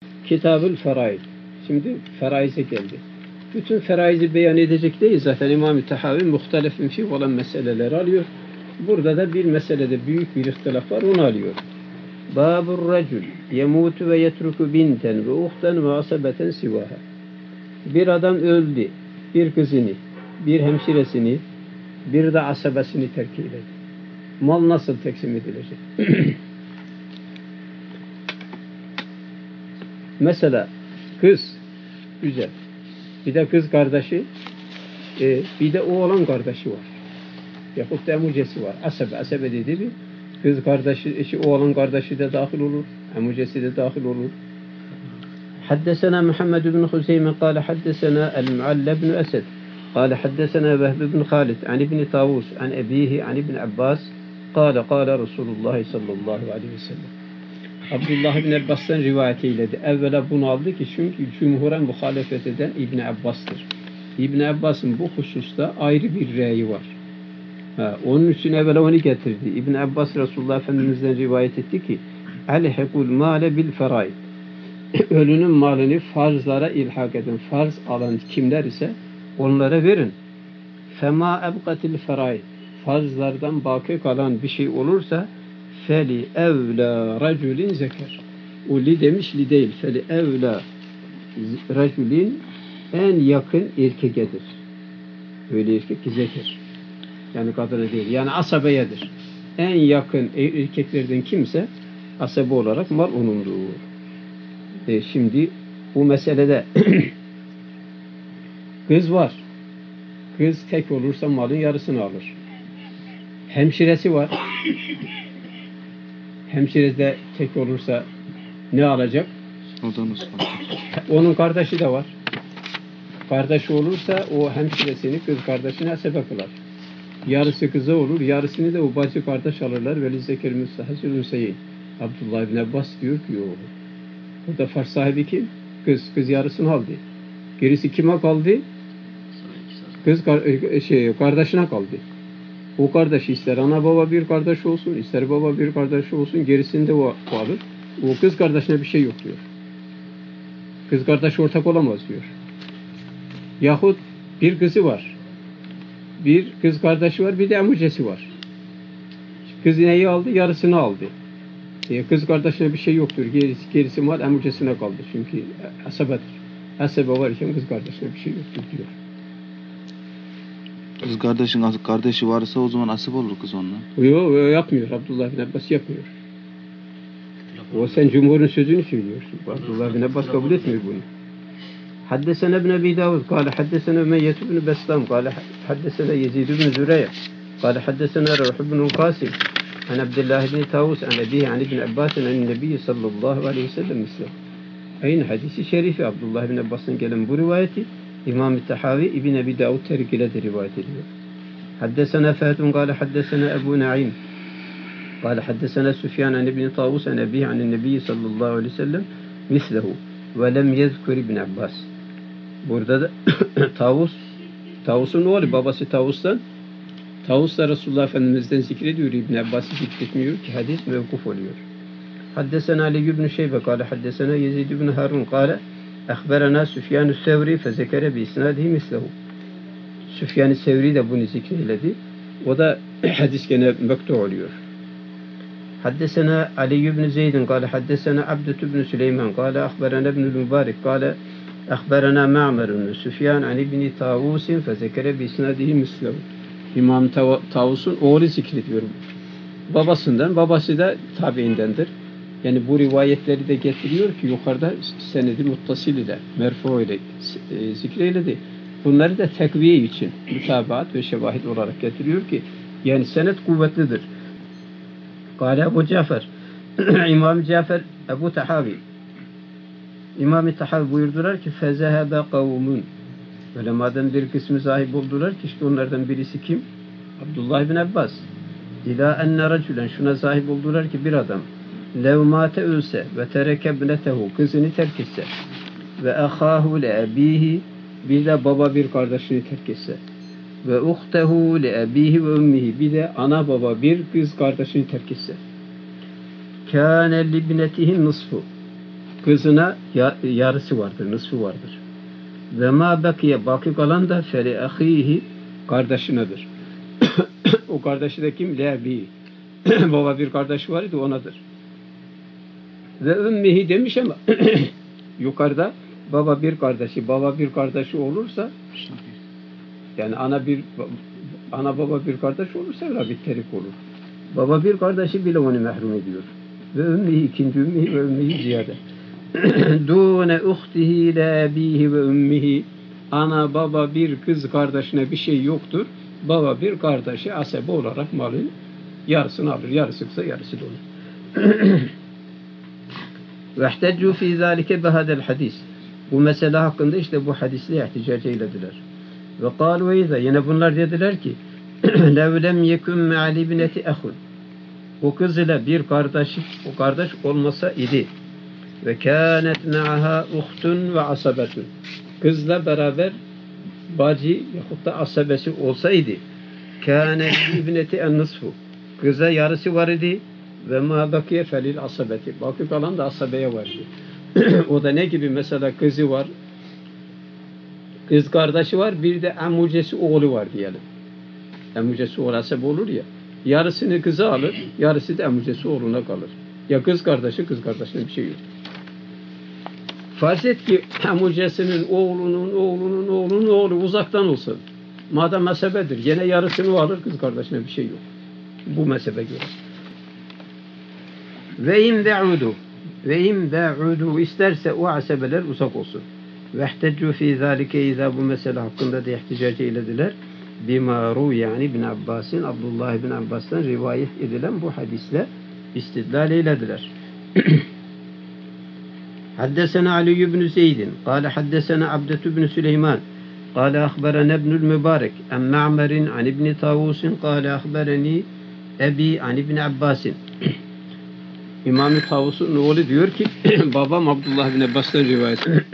Kitab-ül Feraid. Şimdi feraize geldi. Bütün feraizi beyan edecek değil zaten İmam-ı Tahavi muhtelefin fi olan meseleleri alıyor. Burada da bir meselede büyük bir ihtilaf var, onu alıyor. Babur racul yemutu ve yetruku binten ve uhten ve asabeten sivaha. Bir adam öldü. Bir kızını, bir hemşiresini, bir de asabesini terk eyledi. Mal nasıl teksim edilecek? Mesela kız güzel. Bir de kız kardeşi, bir de oğlan kardeşi var. Yahut da emucesi var. Asebe dediği bir kız kardeşi, oğlan kardeşi de dahil olur. Emucesi de dahil olur. حدثنا محمد بن خزيمة قال حدثنا المعلى بن أسد قال حدثنا وهب بن خالد عن ابن طاووس عن أبيه عن ابن عباس قال قال رسول الله صلى الله عليه وسلم. Abdullah ibn Abbas'tan rivayet eyledi. Evvela bunu aldı ki çünkü cumhura muhalefet eden İbn Abbas'tır. İbn Abbas'ın bu hususta ayrı bir rəyi var. Onun için evvela onu getirdi. İbn Abbas Resulullah Efendimiz'den rivayet etti ki Alhekul mâle bil feraid. Ölünün malını farzlara ilhak edin. Farz alan kimler ise onlara verin. Fema ebqatil feraid. Farzlardan baki kalan bir şey olursa feli evla raculin zeker. O li demiş, li değil. Feli evla raculin en yakın erkeğedir. Öyle erkek ki zeker. Yani kadına değil. Yani asabeyedir. En yakın erkeklerden kimse asabe olarak mal onundur. Şimdi bu meselede kız var. Kız tek olursa malın yarısını alır. Hemşiresi var. Hemşire de tek olursa ne alacak? Onun kardeşi de var. Kardeşi olursa o hemşiresini kız kardeşine sebep kılar. Yarısı kıza olur, yarısını da o bacı kardeş alırlar. Veli zekir müstahasül Hüseyin. Abdullah ibn Abbas diyor ki o. Burada farz sahibi kim? Kız. Kız yarısını aldı. Gerisi kime kaldı? Kız kardeşine kaldı. O kardeş ister ana baba bir kardeş olsun, ister baba bir kardeş olsun, gerisinde o alır. O kız kardeşine bir şey yok diyor. Kız kardeş ortak olamaz diyor. Yahut bir kızı var. Bir kız kardeşi var, bir de emucesi var. Kız neyi aldı? Yarısını aldı. Kız kardeşine bir şey yoktur. Gerisi mal emucesine kaldı. Çünkü asabedir. Asabe varken kız kardeşine bir şey yoktur diyor. Kız kardeşi varsa o zaman asip olur kız onunla. Yok yapmıyor. Abdullah bin Abbas yapmıyor. O sen cumhurun sözünü söylüyorsun. Abdullah bin Abbas kabul etmiyor bunu. Haddesene ibn Abi Davud kâle haddesene Ümeyyet ibn Beslam kâle haddesene Yezid ibn Züreyya kâle haddesene Ruh ibn Qasim an Abdullah ibn Tavus an Ebihi an ibn Abbas an Nebi sallallahu aleyhi ve sellem misle. Aynı hadisi şerifi Abdullah bin Abbas'ın gelen bu rivayeti İmam-ı Tahavi İbn Abi Davud terkiyle de rivayet ediyor. Haddesena Fahd kâle haddesena Ebu Naim kâle haddesena Süfyan an ibn Tavus an Ebihi an Nebi sallallahu aleyhi ve sellem mislehu ve lem yezkur ibn Abbas. Burada da Tavus'un oğlu, babası Tavus da Resulullah Efendimiz'den zikrediyor. İbn Abbas'ı zikretmiyor ki hadis mevkuf oluyor. Haddesena Ali ibn Şeybe kâle haddesena Yezid ibn Harun kâle ehberena Süfyan-ı Sevri fezekere bi isnadihi mislehu. Süfyan-ı Sevri de bunu zikreyledi. O da hadis gene mektu oluyor. Haddesena Ali ibn Zeydin kâle haddesena Abdü ibn Süleyman kâle ehberena ibn Mübarek kâle ehberena Ma'merun Süfyan an ibn Tavus'in fezekere bi isnadihi mislehu. İmam Tavus'un oğlu zikrediyor. Babasından, babası da tabiindendir. Yani bu rivayetleri de getiriyor ki yukarıda senedi muttasil ile, merfu ile zikreyledi. Bunları da tekviye için mütabaat ve şevahid olarak getiriyor ki yani senet kuvvetlidir. Kâle Ebu Cafer İmam Cafer Ebu Tahavi İmam-ı Tahavi buyurdular ki fezehebe kavmun ulemadan bir kısmı sahip oldular ki işte onlardan birisi kim? Abdullah bin Abbas. İlâ enne racülen şuna sahip oldular ki bir adam levmâte ölse ve tereke bnetehu kızını terk etse ve ahâhu le ebîhi bir de baba bir kardeşini terk etse ve uhtehu le ebîhi ve ümmihi bir de ana baba bir kız kardeşini terk etse kâne libnetihin nısfu kızına yarısı vardır, nısfı vardır. Ve ma bakiye, baki kalan da feli ahihi, kardeşinedir. O kardeşi de kim? Lebi. Baba bir kardeşi var idi, onadır. Ve ümmihi demiş ama yukarıda baba bir kardeşi olursa, yani ana baba bir kardeş olursa öyle bir terik olur. Baba bir kardeşi bile onu mahrum ediyor. Ve ümmihi, ikinci ümmihi ve ümmihi ziyade. Dune uhtihi le abihi ve ümmihi, ana baba bir kız kardeşine bir şey yoktur. Baba bir kardeşi asebe olarak malın yarısını alır. Yarısı kısa, yarısı da olur. Ve ihteccu fi zalike behadel hadis. Bu mesele hakkında işte bu hadisle ihticac eylediler. Ve kâlu eyza, yine bunlar dediler ki lev lem yekun me'al ibneti ahun, o kız ile bir kardeş, o kardeş olmasa idi. Ve kânet me'aha uhtun ve asabetun, kızla beraber bacı yahut da asabesi olsaydı, kânet ibneti en nısfu, kıza yarısı var idi. Ve ma bakiye felil asabeti, baki kalan da asabeye vardı. O da ne gibi? Mesela kızı var, kız kardeşi var, bir de emucesi oğlu var diyelim. Emucesi oğlu asabe olur ya, yarısını kıza alır, yarısı da emucesi oğluna kalır. Ya kız kardeşine bir şey yok. Farz et ki emucesinin oğlunun oğlu uzaktan olsun. Madem mesebedir, yine yarısını alır, kız kardeşine bir şey yok. Bu mezhebe göre. Ve im da'udu isterse o asebeler uzak olsun. Ve ihteccu fi zalike, izâ, bu mesele hakkında da ihticac eylediler. Bima yani İbn Abbas'ın, Abdullah ibn Abbas'tan rivayet edilen bu hadisle istidlal eylediler. Haddesena Ali ibn Zeydin, kâle haddesena Abdet ibn Süleyman, kâle ahberena ibnül Mübarek, en Ma'merin an İbn Tavus'in, kâle ahbereni Ebi an İbn Abbas'in. İmam-ı Tavus'un oğlu diyor ki babam Abdullah bin Abbas'tan rivayet ediyor.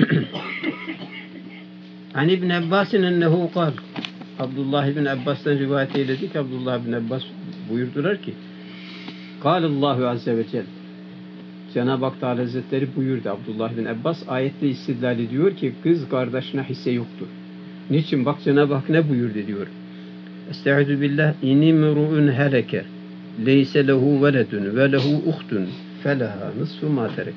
An İbn Abbas'in ennehu kal. Abdullah bin Abbas'tan rivayet eyledi ki Abdullah bin Abbas buyurdular ki Kâlallahu azze ve celle, Cenab-ı Hak Teala Hazretleri buyurdu. Abdullah bin Abbas ayetle istidlal ediyor ki kız kardeşine hisse yoktur. Niçin? Bak Cenab-ı Hak ne buyurdu diyor. Estaizu billah, inimru'un heleke leyse lehu veledun ve lehu uhtun feleha nısfu ma terek.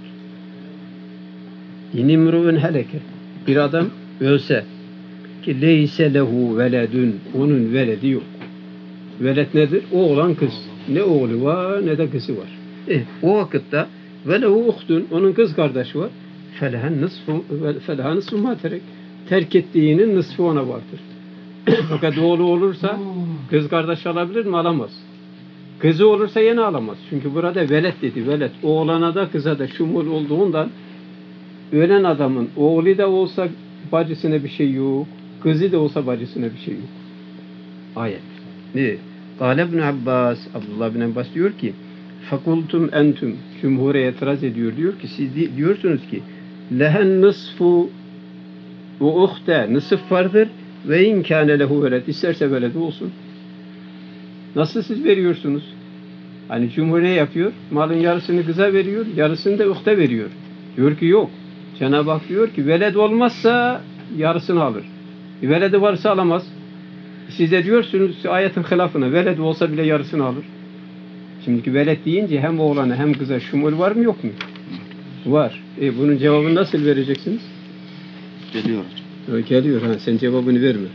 İnimru'un heleke, bir adam ölse ki leyse lehu veledun, onun veledi yok. Veled nedir? Oğlan kız. Ne oğlu var ne de kızı var. O vakitte ve lehu uhtun, onun kız kardeşi var. Feleha nısfu ma terek. Terk ettiğinin nısfı ona vardır. Fakat oğlu olursa kız kardeş alabilir mi? Alamaz. Kızı olursa yine alamaz. Çünkü burada velet dedi. Velet. Oğlana da kıza da şumul olduğundan ölen adamın oğlu da olsa bacısına bir şey yok. Kızı da olsa bacısına bir şey yok. Ayet. Ne? Kâle ibn Abbas, Abdullah bin Abbas diyor ki fakultum entüm, cumhuriyeye itiraz ediyor. Diyor ki siz diyorsunuz ki lehen nısfu ve uhte, nısıf vardır ve inkâne lehu veled, isterse veledi olsun. Nasıl siz veriyorsunuz? Hani cumhuriye yapıyor, malın yarısını kıza veriyor, yarısını da uhte veriyor. Diyor ki yok. Cenab-ı Hak diyor ki veled olmazsa yarısını alır. Veledi varsa alamaz. Siz de diyorsunuz ayetin hilafına, veled olsa bile yarısını alır. Şimdiki veled deyince hem oğlana hem kıza şumul var mı yok mu? Var. Bunun cevabını nasıl vereceksiniz? Geliyor. Geliyor. Sen cevabını verme.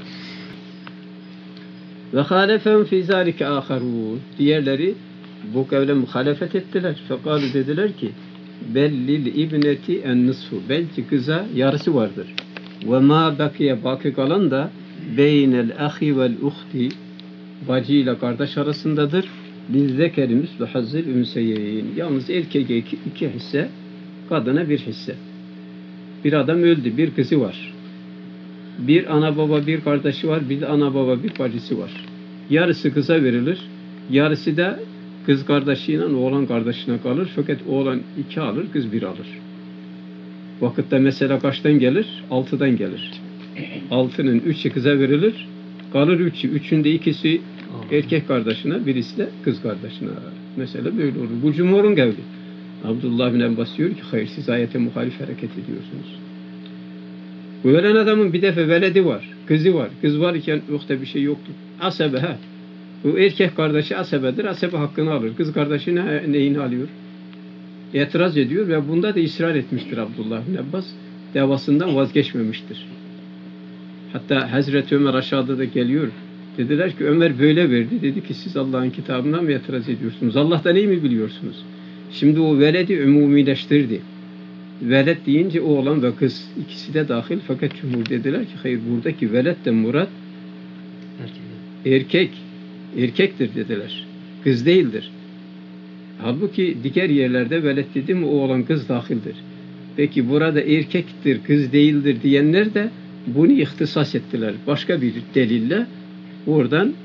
Ve halefem fî zâlike âkharûn. Diğerleri bu kavle muhalefet ettiler. Fekâlu dediler ki bellil ibneti en nısfu. Belki kıza yarısı vardır. Ve mâ bakiye, baki kalan da beynel ahi vel uhti, bacı ile kardeş arasındadır. Lizzekeri mislu hazzil ünseyeyn. Yalnız erkeğe iki hisse, kadına bir hisse. Bir adam öldü, bir kızı var. Bir ana baba bir kardeşi var, bir de ana baba bir bacısı var. Yarısı kıza verilir, yarısı da kız kardeşiyle oğlan kardeşine kalır. Fakat oğlan 2 alır, kız 1 alır. Vakitte mesela kaçtan gelir? 6'dan gelir. 6'nın 3'ü kıza verilir, kalır 3'ü. 3'ün de 2'si erkek kardeşine, birisi de kız kardeşine. Mesela böyle olur. Bu cumhurun kavli. Abdullah bin Abbas diyor ki hayır, siz ayete muhalif hareket ediyorsunuz. Bu ölen adamın bir defa veledi var, kızı var. Kız varken yokta bir şey yoktur. Asebe ha. Bu erkek kardeşi asebedir. Asebe hakkını alır. Kız kardeşi neyini alıyor? İtiraz ediyor ve bunda da ısrar etmiştir Abdullah bin Abbas. Davasından vazgeçmemiştir. Hatta Hazreti Ömer aşağıda da geliyor. Dediler ki Ömer böyle verdi. Dedi ki siz Allah'ın kitabına mı itiraz ediyorsunuz? Allah'tan iyi mi biliyorsunuz? Şimdi o veledi ümumileştirdi. Veled deyince oğlan ve kız ikisi de dahil, fakat cumhur dediler ki hayır, buradaki veled de murat erkek. Erkektir dediler. Kız değildir. Halbuki diğer yerlerde veled dedi mi oğlan kız dahildir. Peki burada erkektir, kız değildir diyenler de bunu ihtisas ettiler. Başka bir delille oradan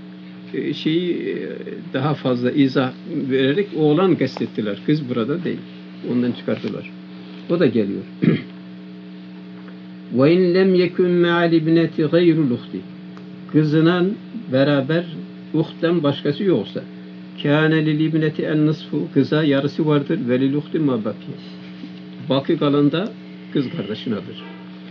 daha fazla izah vererek oğlan kastettiler. Kız burada değil. Ondan çıkarttılar. O da geliyor. وَاِنْ لَمْ يَكُنْ مَعَ الْاِبْنَةِ غَيْرُ الْاُخْتِ Kızına beraber uhtten başkası yoksa كَانَ لِلْاِبْنَةِ النِّصْفُ Kıza yarısı vardır. وَلِلْاُخْتِ مَا بَقِيَ Baki kalan da kız kardeşinadır.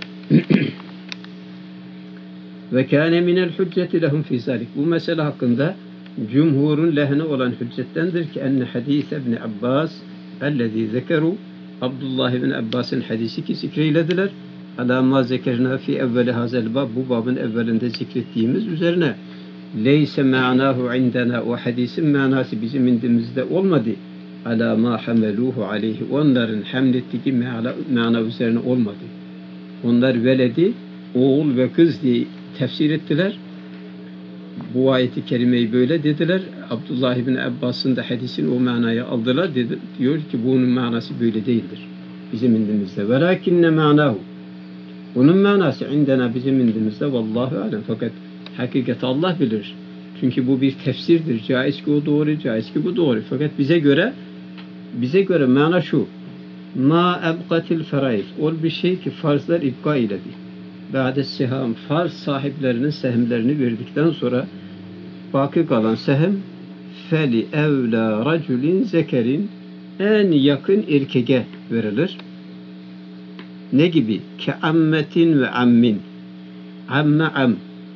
وَكَانَ مِنَ الْحُجَّةِ لَهُمْ فِي ذَلِكَ Bu mesele hakkında cumhurun lehine olan hüccettendir ki enne hadis ibn Abbas ellezî zekeru Abdullah ibn Abbas'ın hadisi ki zikreylediler. Alâ mâ zekerna fî evveli hazel bab bu babın evvelinde zikrettiğimiz üzerine leyse ma'nâhu indena o hadisin manası bizim indimizde olmadı. Alâ mâ hamelûhu aleyhi onların hamlettiği mana üzerine olmadı. Onlar veledi oğul ve kız diye tefsir ettiler. Bu ayeti kerimeyi böyle dediler. Abdullah ibn Abbas'ın da hadisini o manaya aldılar. Diyor ki bunun manası böyle değildir. Bizim indimizde. Velakinne manahu. Bunun manası indena bizim indimizde. Vallahu alem. Fakat hakikati Allah bilir. Çünkü bu bir tefsirdir. Caiz ki o doğru, caiz ki bu doğru. Fakat bize göre mana şu. Ma ebqatil feraid. O bir şey ki farzlar ibka iledi. Ba'de siham farz sahiplerinin sehimlerini verdikten sonra baki kalan sehem feli evla raculin zekerin en yakın erkeğe verilir. Ne gibi? Ke ammetin ve ammin. Amme am.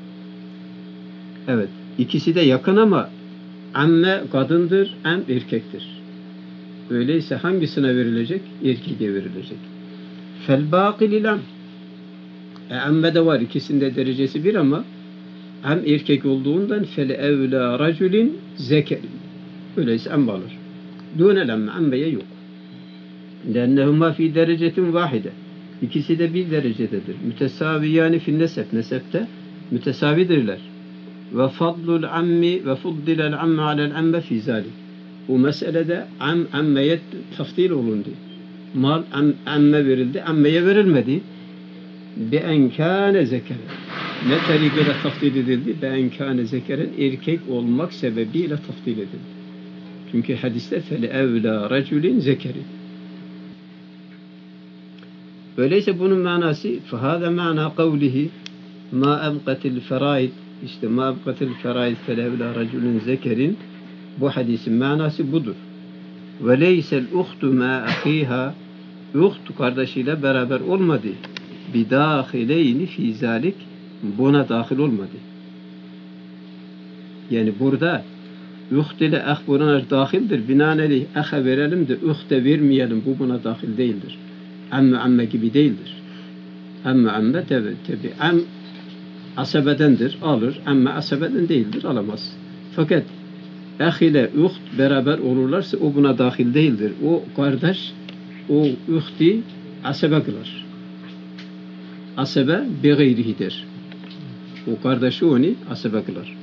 Evet. İkisi de yakın ama amme kadındır, am erkektir. Öyleyse hangisine verilecek? Erkeğe verilecek. Fel baqi lil am. Amme de var. İkisinde derecesi bir ama am erkek olduğundan fele evla raculin zekerin. Öyleyse am alır. Dûnel amme. Ammeye yok. Lennehuma fi derecetin vahide. İkisi de bir derecededir. Mütesaviyani fin nesep. Nesepte mütesavidirler. Ve fadlul ammi ve fuddilel amme alel amme fi zalik. Bu meselede ammeye taftil olundu. Mal amme verildi, ammeye verilmedi. Be'enkâne zekeren. Ne tarikayla taftil edildi? Be'enkâne zekeren erkek olmak sebebiyle taftil edildi. Çünkü hadiste fele evlâ raculin zekerin. Öyleyse bunun manası fehâze ma'na kavlihi ma ebqatil feraid işte ma ebqatil feraid fele evlâ raculin zekerin bu hadisin manası budur. Ve leysel uhtu ma ahiha uht kardeşiyle beraber olmadı. Bidâhileyni fî zâlik buna dahil olmadı. Yani burada uht ile ah buna dahildir. Binaenaleyh ah'a verelim de uhte vermeyelim. Bu buna dahil değildir. Amme gibi değildir. Amme tabi. Am asabedendir. Alır. Amme asabeden değildir. Alamaz. Fakat ah ile uht beraber olurlarsa o buna dahil değildir. O kardeş o uhti asabe kılar. Asabe begayrihidir. O kardeşi onu asabe kılar.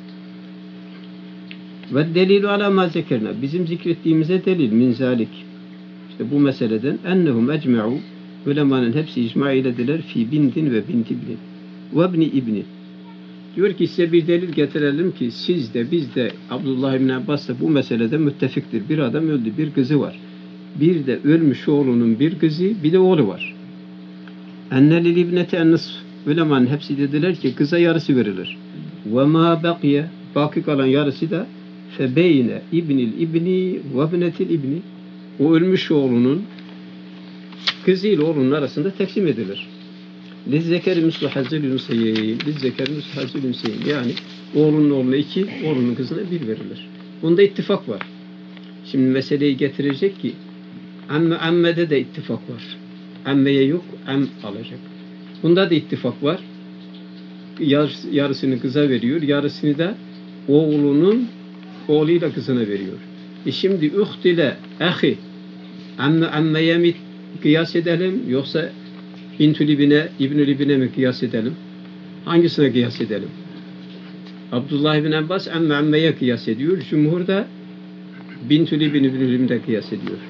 Ve delilu ala ma zekerna. Bizim zikrettiğimize delil min zalik. İşte bu meseleden ennehum ecme'u ulemanın hepsi icma eylediler fi bintin ve binti ibni ve ibni ibni. Diyor ki size bir delil getirelim ki siz de biz de Abdullah ibn Abbas da bu meselede müttefiktir. Bir adam öldü, bir kızı var. Bir de ölmüş oğlunun bir kızı, bir de oğlu var. Enne lil ibneti en-nisf. Ulemanın hepsi dediler ki kıza yarısı verilir. Ve ma baqiye baki kalan yarısı da fe beyne ibnil ibni ve ibnetil ibni. o ölmüş oğlunun kızıyla oğlunun arasında teksim edilir. Lizzekeri mislu hazzil ünseyin. Lizzekeri mislu hazzil ünseyin. Yani oğlunun oğluna 2, oğlunun kızına 1 verilir. Bunda ittifak var. Şimdi meseleyi getirecek ki ammede de ittifak var. Ammeye yok, alacak. Bunda da ittifak var. Yarısını kıza veriyor, yarısını da oğlunun oğluyla kızına veriyor. Şimdi üht ile ahi ammeye mi kıyas edelim yoksa bintül ibnül mi kıyas edelim? Hangisine kıyas edelim? Abdullah bin Abbas ammeye kıyas ediyor. Cumhur da bintül ibnül kıyas ediyor.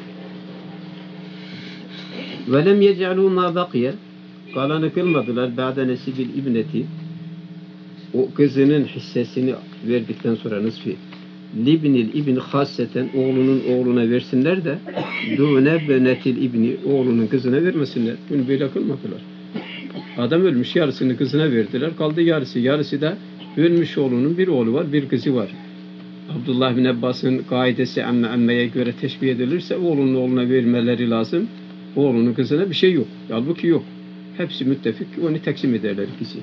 Ve lem yec'alû mâ bakiye kalanı kılmadılar ba'de nesibil ibneti o kızının hissesini verdikten sonra nısfi libnil ibn hasseten oğlunun oğluna versinler de dûne benetil ibni oğlunun kızına vermesinler. Bunu böyle kılmadılar. Adam ölmüş, yarısını kızına verdiler. Kaldı yarısı. Yarısı da ölmüş oğlunun bir oğlu var, bir kızı var. Abdullah bin Abbas'ın kaidesi ammeye göre teşbih edilirse oğlunun oğluna vermeleri lazım. Oğlunun kızına bir şey yok. Halbuki yok. Hepsi müttefik. Onu teksim ederler ikisi.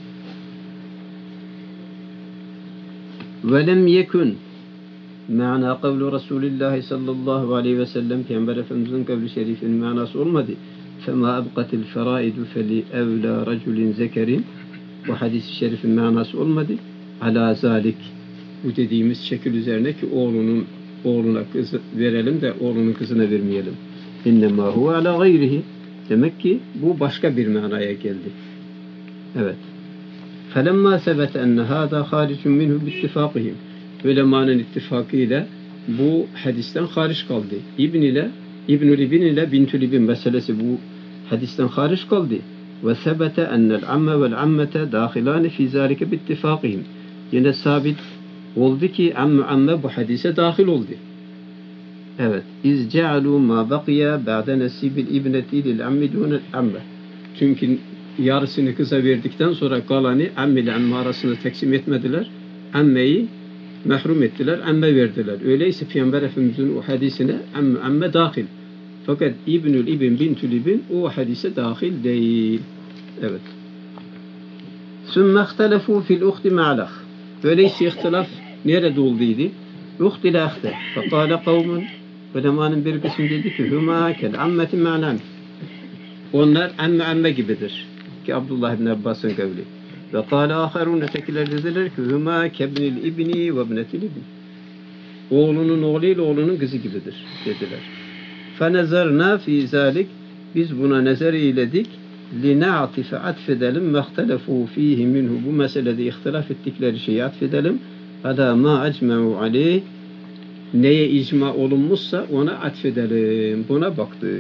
Velem yekun ma'na kavlu Resulullah sallallahu aleyhi ve sellem Peygamber Efendimiz'in kavli şerifinin manası olmadı. Fema abqatil feraidu feli evla raculin zekerin bu hadis-i şerifin manası olmadı. Ala zalik bu dediğimiz şekil üzerine ki oğluna kız verelim de oğlunun kızına vermeyelim. İnnemâ huve ala gayrihi. Demek ki bu başka bir manaya geldi. Evet. فَلَمَّا سَبَتَ اَنَّ هَذَا خَارِجٌ مِنْهُ بِاتِّفَاقِهِمْ Ulemanın ittifakıyla bu hadisten hariç kaldı. İbnül İbn ile Bintül İbn meselesi bu hadisten hariç kaldı. وَثَبَتَ اَنَّ الْعَمَّ وَالْعَمَّةَ دَاخِلَانِ فِي ذَٰلِكَ بِاتِّفَاقِهِمْ Yine sabit oldu ki amme bu hadise dahil oldu. Evet. İz ce'alû mâ bakiya ba'de nesîbil ibneti lil ammi dûnel amme. Çünkü yarısını kıza verdikten sonra kalanı amme ile amme arasında teksim etmediler. Ammeyi mahrum ettiler, amme verdiler. Öyleyse Peygamber Efendimiz'in o hadisine amme dahil. Fakat İbnül İbn, Bintül İbn o hadise dahil değil. Evet. Sümme ihtelefû fil uhti ma'lâh. Öyleyse ihtilaf nerede olduydu? Uht ile ahte. Fekâle kavmun ulemanın bir kısmı dedi ki hüma kel ammeti ma'lan. Onlar amme gibidir. Ki Abdullah bin Abbas'ın kavli. Ve kâle âkharûn ötekiler dediler ki hüma kebnil ibni ve ibnetil ibni. Oğlunun oğluyla oğlunun kızı gibidir dediler. Fenezerna fî zâlik biz buna nezer eyledik. Lina'atife atfedelim mehtelefû fîhi minhu bu meselede ihtilaf ettikleri şeyi atfedelim. Alâ mâ acme'u aleyh neye icma olunmuşsa ona atfedelim. Buna baktı.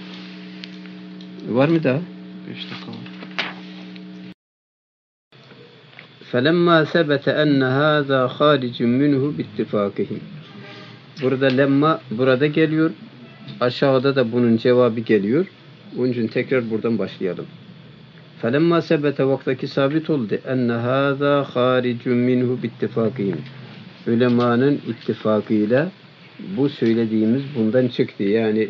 Var mı daha? 5 dakika var. فَلَمَّا ثَبَتَ اَنَّ هَذَا خَارِجٌ مِنْهُ بِاتِّفَاقِهِمْ Burada lemma burada geliyor. Aşağıda da bunun cevabı geliyor. Onun için tekrar buradan başlayalım. فَلَمَّا ثَبَتَ vaktaki sabit oldu. اَنَّ هَذَا خَارِجٌ مِنْهُ بِاتِّفَاقِهِمْ Ulemanın ittifakıyla bu söylediğimiz bundan çıktı. Yani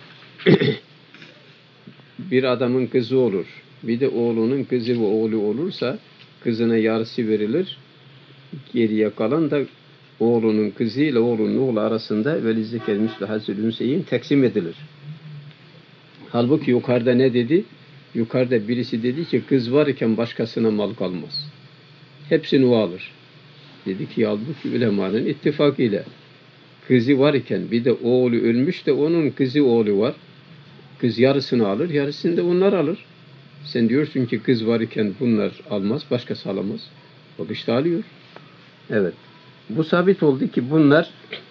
bir adamın kızı olur. Bir de oğlunun kızı ve oğlu olursa kızına yarısı verilir. Geriye kalan da oğlunun kızı ile oğlunun oğlu arasında velizekel mislu hazzül ünseyin teksim edilir. Halbuki yukarıda ne dedi? Yukarıda birisi dedi ki kız varken başkasına mal kalmaz. Hepsini o alır. Dedi ki halbuki ulemanın ittifakıyla kızı varken bir de oğlu ölmüş de onun kızı oğlu var. Kız yarısını alır, yarısını da onlar alır. Sen diyorsun ki kız varken bunlar almaz, başkası alamaz. O işte alıyor. Evet. Bu sabit oldu ki bunlar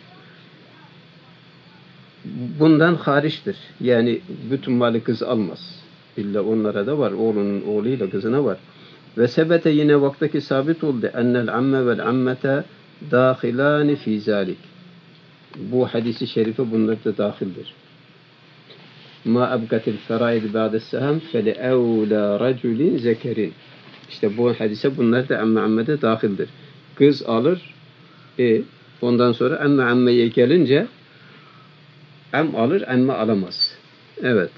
bundan hariçtir. Yani bütün malı kız almaz. İlla onlara da var. Oğlunun oğluyla kızına var. Ve sebete yine vaktaki sabit oldu. Ennel amme vel ammete dâhilâni fî zâlik. Bu hadisi şerife bunlar da dahildir. Ma abgatil feraid ba'de seham fele evla raculin zekerin. İşte bu hadise bunlar da ammede dahildir. Kız alır, ondan sonra ammeye gelince Em alır, emme alamaz. Evet.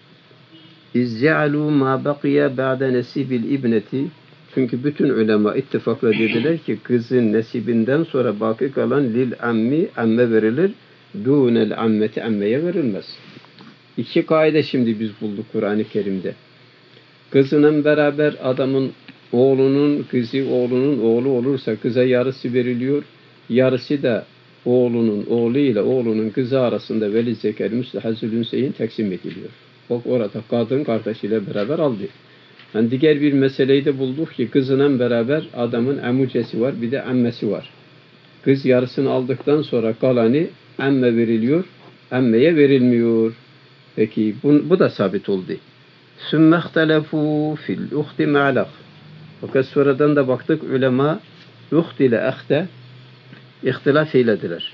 İzce'alû mâ bakiye ba'de nesibil ibneti. Çünkü bütün ulema ittifakla dediler ki kızın nesibinden sonra baki kalan lil ammi, amme verilir. Dûnel ammeti, ammeye verilmez. İki kaide şimdi biz bulduk Kur'an-ı Kerim'de. Kızının beraber adamın oğlunun kızı, oğlunun oğlu olursa kıza yarısı veriliyor. Yarısı da oğlunun oğlu ile oğlunun kızı arasında veli zeker müstehazül ünseyin taksim ediliyor. Bak orada kadın kardeşiyle beraber aldı. Yani diğer bir meseleyi de bulduk ki kızının beraber adamın emucesi var, bir de emmesi var. Kız yarısını aldıktan sonra kalanı emme veriliyor, emmeye verilmiyor. Peki bu da sabit oldu. ثُمَّ اخْتَلَفُوا فِي الْاُخْتِ مَعْلَقٍ. Fakat sonradan da baktık ulema uht ile ahde ihtilaf eylediler.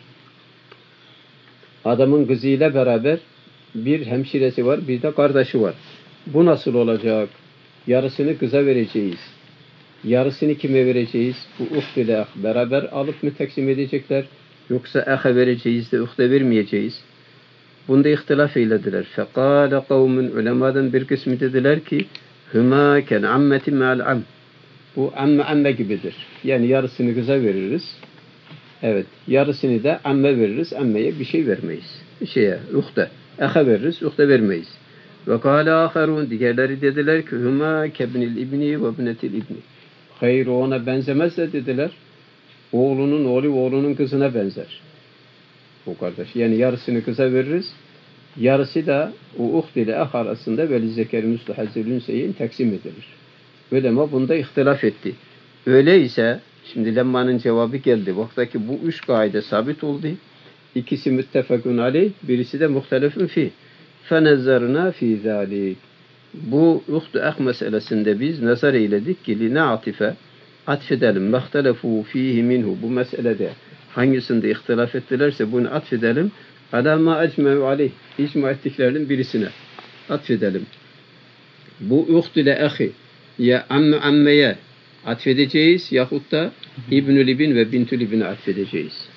Adamın kızıyla beraber bir hemşiresi var, bir de kardeşi var. Bu nasıl olacak? Yarısını kıza vereceğiz. Yarısını kime vereceğiz? Bu uht ile ah beraber alıp mı taksim edecekler? Yoksa aha vereceğiz de uhte vermeyeceğiz. Bunda ihtilaf eylediler. Fekâle kavmun, ulemadan bir kısmı dediler ki hüma ken ammeti me'al am. Bu amme gibidir. Yani yarısını kıza veririz. Evet. Yarısını da amme veririz. Ammeye bir şey vermeyiz. Uhte. Aha veririz. Uhte vermeyiz. Ve kâle âkharûn. Diğerleri dediler ki hüma kebnil ibni ve ibnetil ibni. Hayır, o ona benzemez de dediler. Oğlunun oğlu oğlunun kızına benzer. O kardeş. Yani yarısını kıza veririz. Yarısı da o uht ile ah arasında veli zeker müstehazül ünseyin taksim edilir. Ulema bunda ihtilaf etti. Öyleyse şimdi lemmanın cevabı geldi. Vaktaki bu üç kaide sabit oldu. İkisi müttefakun aleyh, birisi de muhtelefun fi. Fenezarna fi zalik. Bu uht-u ah meselesinde biz nazar eyledik ki li na'tife atfedelim. Mehtelefu fihi minhu. Bu meselede hangisinde ihtilaf ettilerse bunu atfedelim. Alâ mâ ecme'u aleyh. İcma ettiklerinin birisine atfedelim. Bu uht ile ahi ya ammeye atfedeceğiz yahut da İbnül İbn ve Bintül İbn'e atfedeceğiz.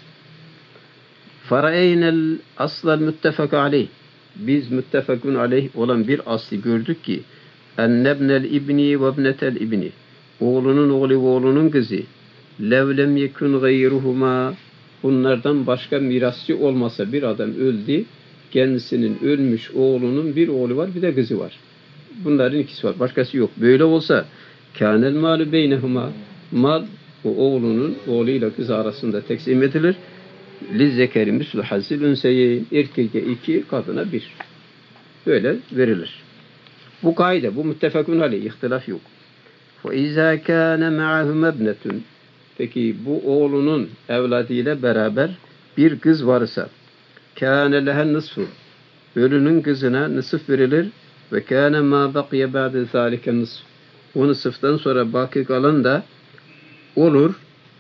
Faraeynel aslal müttefak aleyh. Biz müttefakun aleyh olan bir aslı gördük ki ennebnel ibni ve ibnetel ibni. Oğlunun oğlu ve oğlunun kızı. Levlem yekun gayruhuma. Bunlardan başka mirasçı olmasa bir adam öldü. Kendisinin ölmüş oğlunun bir oğlu var, bir de kızı var. Bunların ikisi var. Başkası yok. Böyle olsa kânel mâlu beynehuma. Mal o oğlunun oğluyla kızı arasında teksim edilir. Lizzekeri mislu hazzil ünseyin. Erkeğe 2, kadına 1. Böyle verilir. Bu kaide, bu müttefakun aleyh. İhtilaf yok. فَاِذَا كَانَ مَعَهُمَ ابْنَةٌ. Peki bu oğlunun evladıyla beraber bir kız varsa kâne lehen nısfu. Ölünün kızına nısıf verilir ve kâne mâ bakiye ba'de zâlike nısf. O nısıftan sonra baki kalan da olur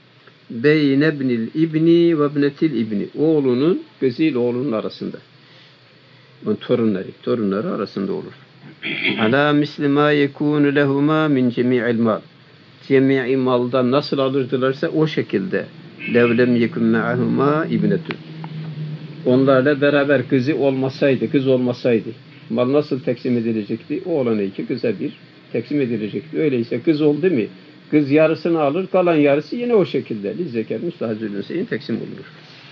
beyne bnil ibni ve bnetil ibni. Oğlunun kızıyla oğlunun arasında. O torunları arasında olur. Alâ misli mâ yekûnü lehumâ min cemî'il mal. Cemî'i maldan nasıl alırdılarsa o şekilde. Levlem yekun ma'ahuma ibnetun. Onlarla beraber kız olmasaydı mal nasıl teksim edilecekti? Oğlana 2, kıza 1 teksim edilecekti. Öyleyse kız oldu mu? Kız yarısını alır, kalan yarısı yine o şekilde. Lizeker müstahazül ünseyin teksim olunur.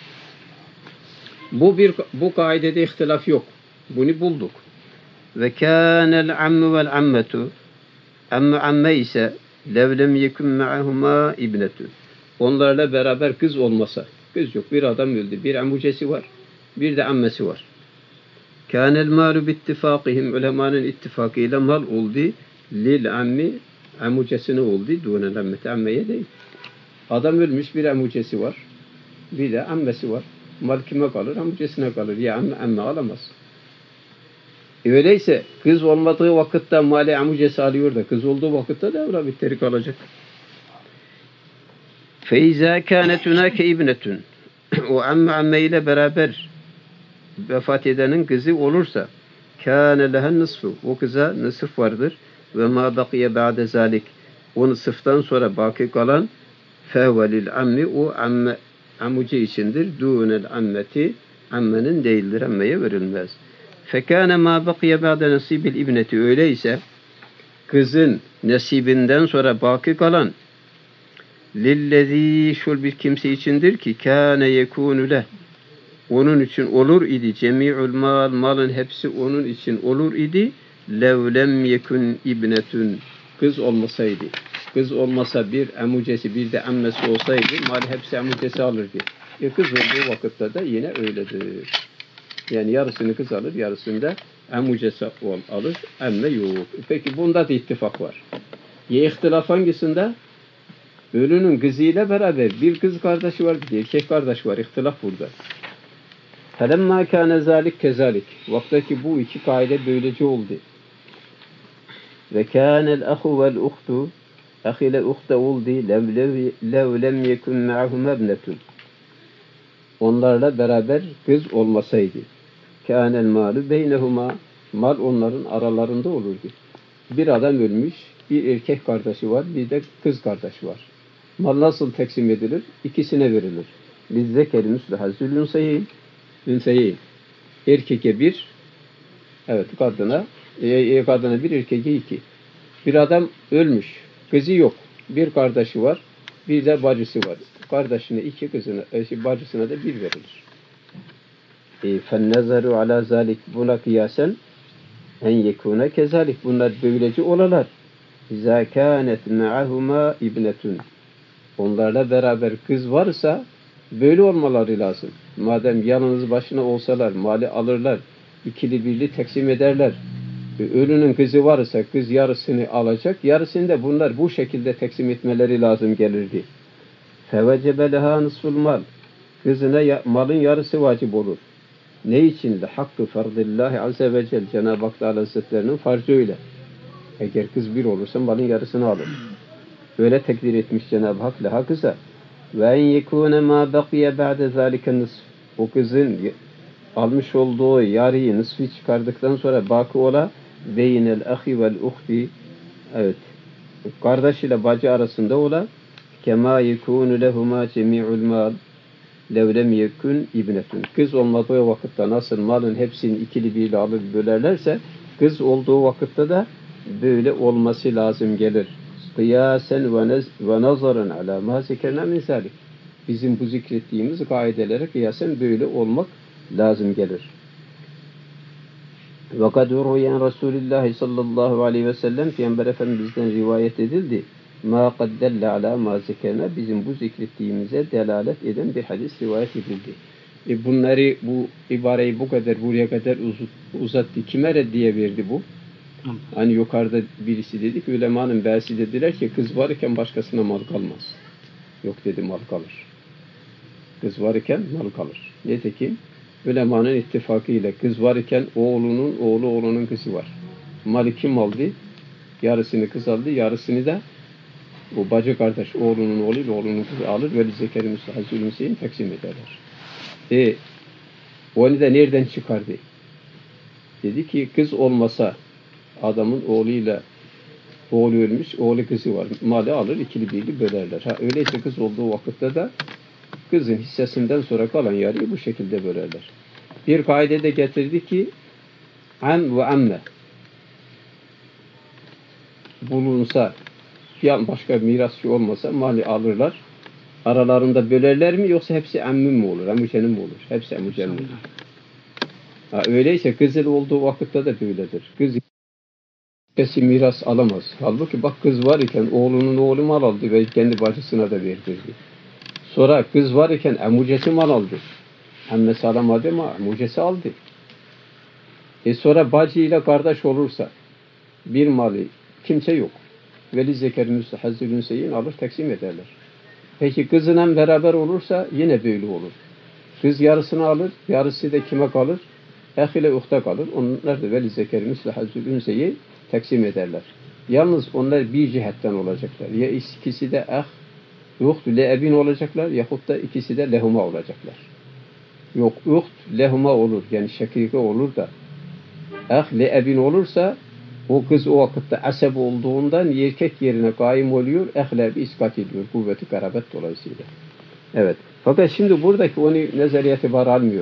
Bu kaidede ihtilaf yok. Bunu bulduk. Ve kânel ammu vel ammetu. Amme ise levlem yekun ma'ahuma ibnetu. Onlarla beraber kız olmasa, kız yok, bir adam öldü, bir amucesi var, bir de ammesi var. Kânel mâlu bittifâkihim, ulemanın ittifakıyla mal oldu, lil ammi, amucesine oldu, dûnel ammeti, ammeye değil. Adam ölmüş, bir amucesi var, bir de ammesi var. Mal kime kalır? Amucesine kalır. Ya amme alamaz. Öyleyse kız olmadığı vakitte mali amucesi alıyor da kız olduğu vakitte de evla bitteri kalacak. فَاِذَا كَانَتْ هُنَاكَ اِبْنَةٌ. O amme ile beraber vefat edenin kızı olursa كَانَ لَهَا نِصْفُ. O kıza nısıf vardır. وَمَا بَقِيَ بَعْدَ ذَلِكَ. O nısıftan sonra baki kalan فَهْوَ لِلْعَمِّ. O amucu içindir. دُونَ الْعَمَّةِ. Ammenin değildir. Ammeye verilmez. Fekâne mâ bakiye ba'de nasibil ibneti. Öyleyse kızın nasibinden sonra baki kalan lillezî şul bir kimse içindir ki kâne yekûnü leh. Onun için olur idi. Cemi'ul mal. Malın hepsi onun için olur idi. Lev lem yekun ibnetun. Kız olmasaydı. Kız olmasa bir emucesi bir de emmesi olsaydı mal hepsi emucesi alırdı. Kız olduğu vakitte de yine öyledir. Yani yarısını kız alır, yarısını da emucesi alır. Emme yok. Peki bunda da ittifak var. Ya ihtilaf hangisinde? Ölünün kızıyla beraber bir kız kardeşi var, bir erkek kardeş var. İhtilaf burada. فَلَمَّا كَانَ ذَٰلِكْ كَذَٰلِكْ Vaktaki bu iki kaide böylece oldu. وَكَانَ الْأَخُ وَالْأُخْتُ Ahi ile uhte oldu. لَوْ لَمْ يَكُنْ مَعَهُمَا ابْنَةٌ Onlarla beraber kız olmasaydı. كَانَ الْمَالُ بَيْنَهُمَا Mal onların aralarında olurdu. Bir adam ölmüş, bir erkek kardeşi var, bir de kız kardeşi var. Mal nasıl taksim edilir? İkisine verilir. لِذَّكَرِ مُسْلُ حَزُّ الْاُنْسَيِينَ Erkeke bir, evet kadına bir, erkeke iki. Bir adam ölmüş, kızı yok. Bir kardeşi var, bir de bacısı var. Kardeşine iki, kızına, bacısına da bir verilir. فَالنَّظَرُ عَلَى ذَٰلِكِ Buna kıyasen en yekûne kezalik. Bunlar böylece olalar. اِذَا كَانَتْ مَعَهُمَا اِبْنَةٌ Onlarla beraber kız varsa böyle olmaları lazım. Madem yalnız başına olsalar, mali alırlar, ikili birli taksim ederler. Ölünün kızı varsa kız yarısını alacak, yarısını da bunlar bu şekilde taksim etmeleri lazım gelirdi. فَوَجَبَ لَهَا نِصْفُ الْمَالِ Kızına malın yarısı vacip olur. Ne için? Hakkı fardillahi azze ve celle. Cenab-ı Hak Teala Hazretlerinin farzı öyle. Eğer kız bir olursa malın yarısını alır. Öyle tekdir etmiş Cenab-ı Hak leha kıza. Ve en yekûne mâ bakiye ba'de zâlike nısf. O kızın almış olduğu yarıyı nısfı çıkardıktan sonra baki ola beynel ahi vel uhti. Evet. Kardeş ile bacı arasında ola kemâ yekûnü lehumâ cemî'ul mâl lev lem yekun ibnetun. Kız olmadığı vakitte nasıl malın hepsini ikili birli alır bölerlerse kız olduğu vakitte de böyle olması lazım gelir. Kıyasen ve nazaran ala ma zekerna min zalik. Bizim bu zikrettiğimiz kaidelere kıyasen böyle olmak lazım gelir. Ve kad ruyen Resulullah sallallahu aleyhi ve sellem Peygamber Efendimiz'den rivayet edildi. Ma kad delle ala ma zekerna bizim bu zikrettiğimize delalet eden bir hadis rivayet edildi. Bunları bu ibareyi bu kadar buraya kadar uzattı. Kime reddiye verdi bu? Hani yukarıda birisi dedi ki ulemanın belsi dediler ki kız varken başkasına mal kalmaz. Yok dedi mal kalır. Kız varken mal kalır. Nitekim ulemanın ittifakıyla kız varken oğlunun kızı var. Malı kim aldı? Yarısını kız aldı, yarısını da o bacı kardeş oğlunun kızı alır ve zekeri müstahazülünseyin taksim ederler. Onu da nereden çıkardı? Dedi ki kız olmasa adamın oğlu ölmüş, oğlu kızı var. Malı alır, ikili birli bölerler. Öyleyse kız olduğu vakitte de kızın hissesinden sonra kalan yarıyı bu şekilde bölerler. Bir kaide de getirdi ki am ve amme bulunsa başka mirasçı olmasa mali alırlar. Aralarında bölerler mi yoksa hepsi emmün mü olur? Emucenin mi olur? Hepsi emucenin olur. Öyleyse kızıl olduğu vakitte de böyledir. Kız hepsi miras alamaz. Halbuki bak kız var iken oğlunun oğlu mal aldı ve kendi bacısına da verdirdi. Sonra kız var iken emucesi mal aldı. Emmesi alamadı ama emucesi aldı. Sonra bacıyla kardeş olursa bir malı kimse yok. Veli zekeri müstehazülün seyin alır taksim ederler. Peki kızla beraber olursa yine böyle olur. Kız yarısını alır, yarısı da kime kalır? Eх ile uhta kalır. Onlar da veli zekeri müstehazülün seyin taksim ederler. Yalnız onlar bir cihetten olacaklar. Ya ikisi de uht leebin olacaklar yahut da ikisi de lehuma olacaklar. Yok uht lehuma olur. Yani şakike olur da leebin olursa o kız o vakitte asab olduğundan erkek yerine kaim oluyor. Ehlebi iskat ediyor. Kuvveti karabet dolayısıyla. Evet. Fakat şimdi buradaki onu nezariyeti var almıyor.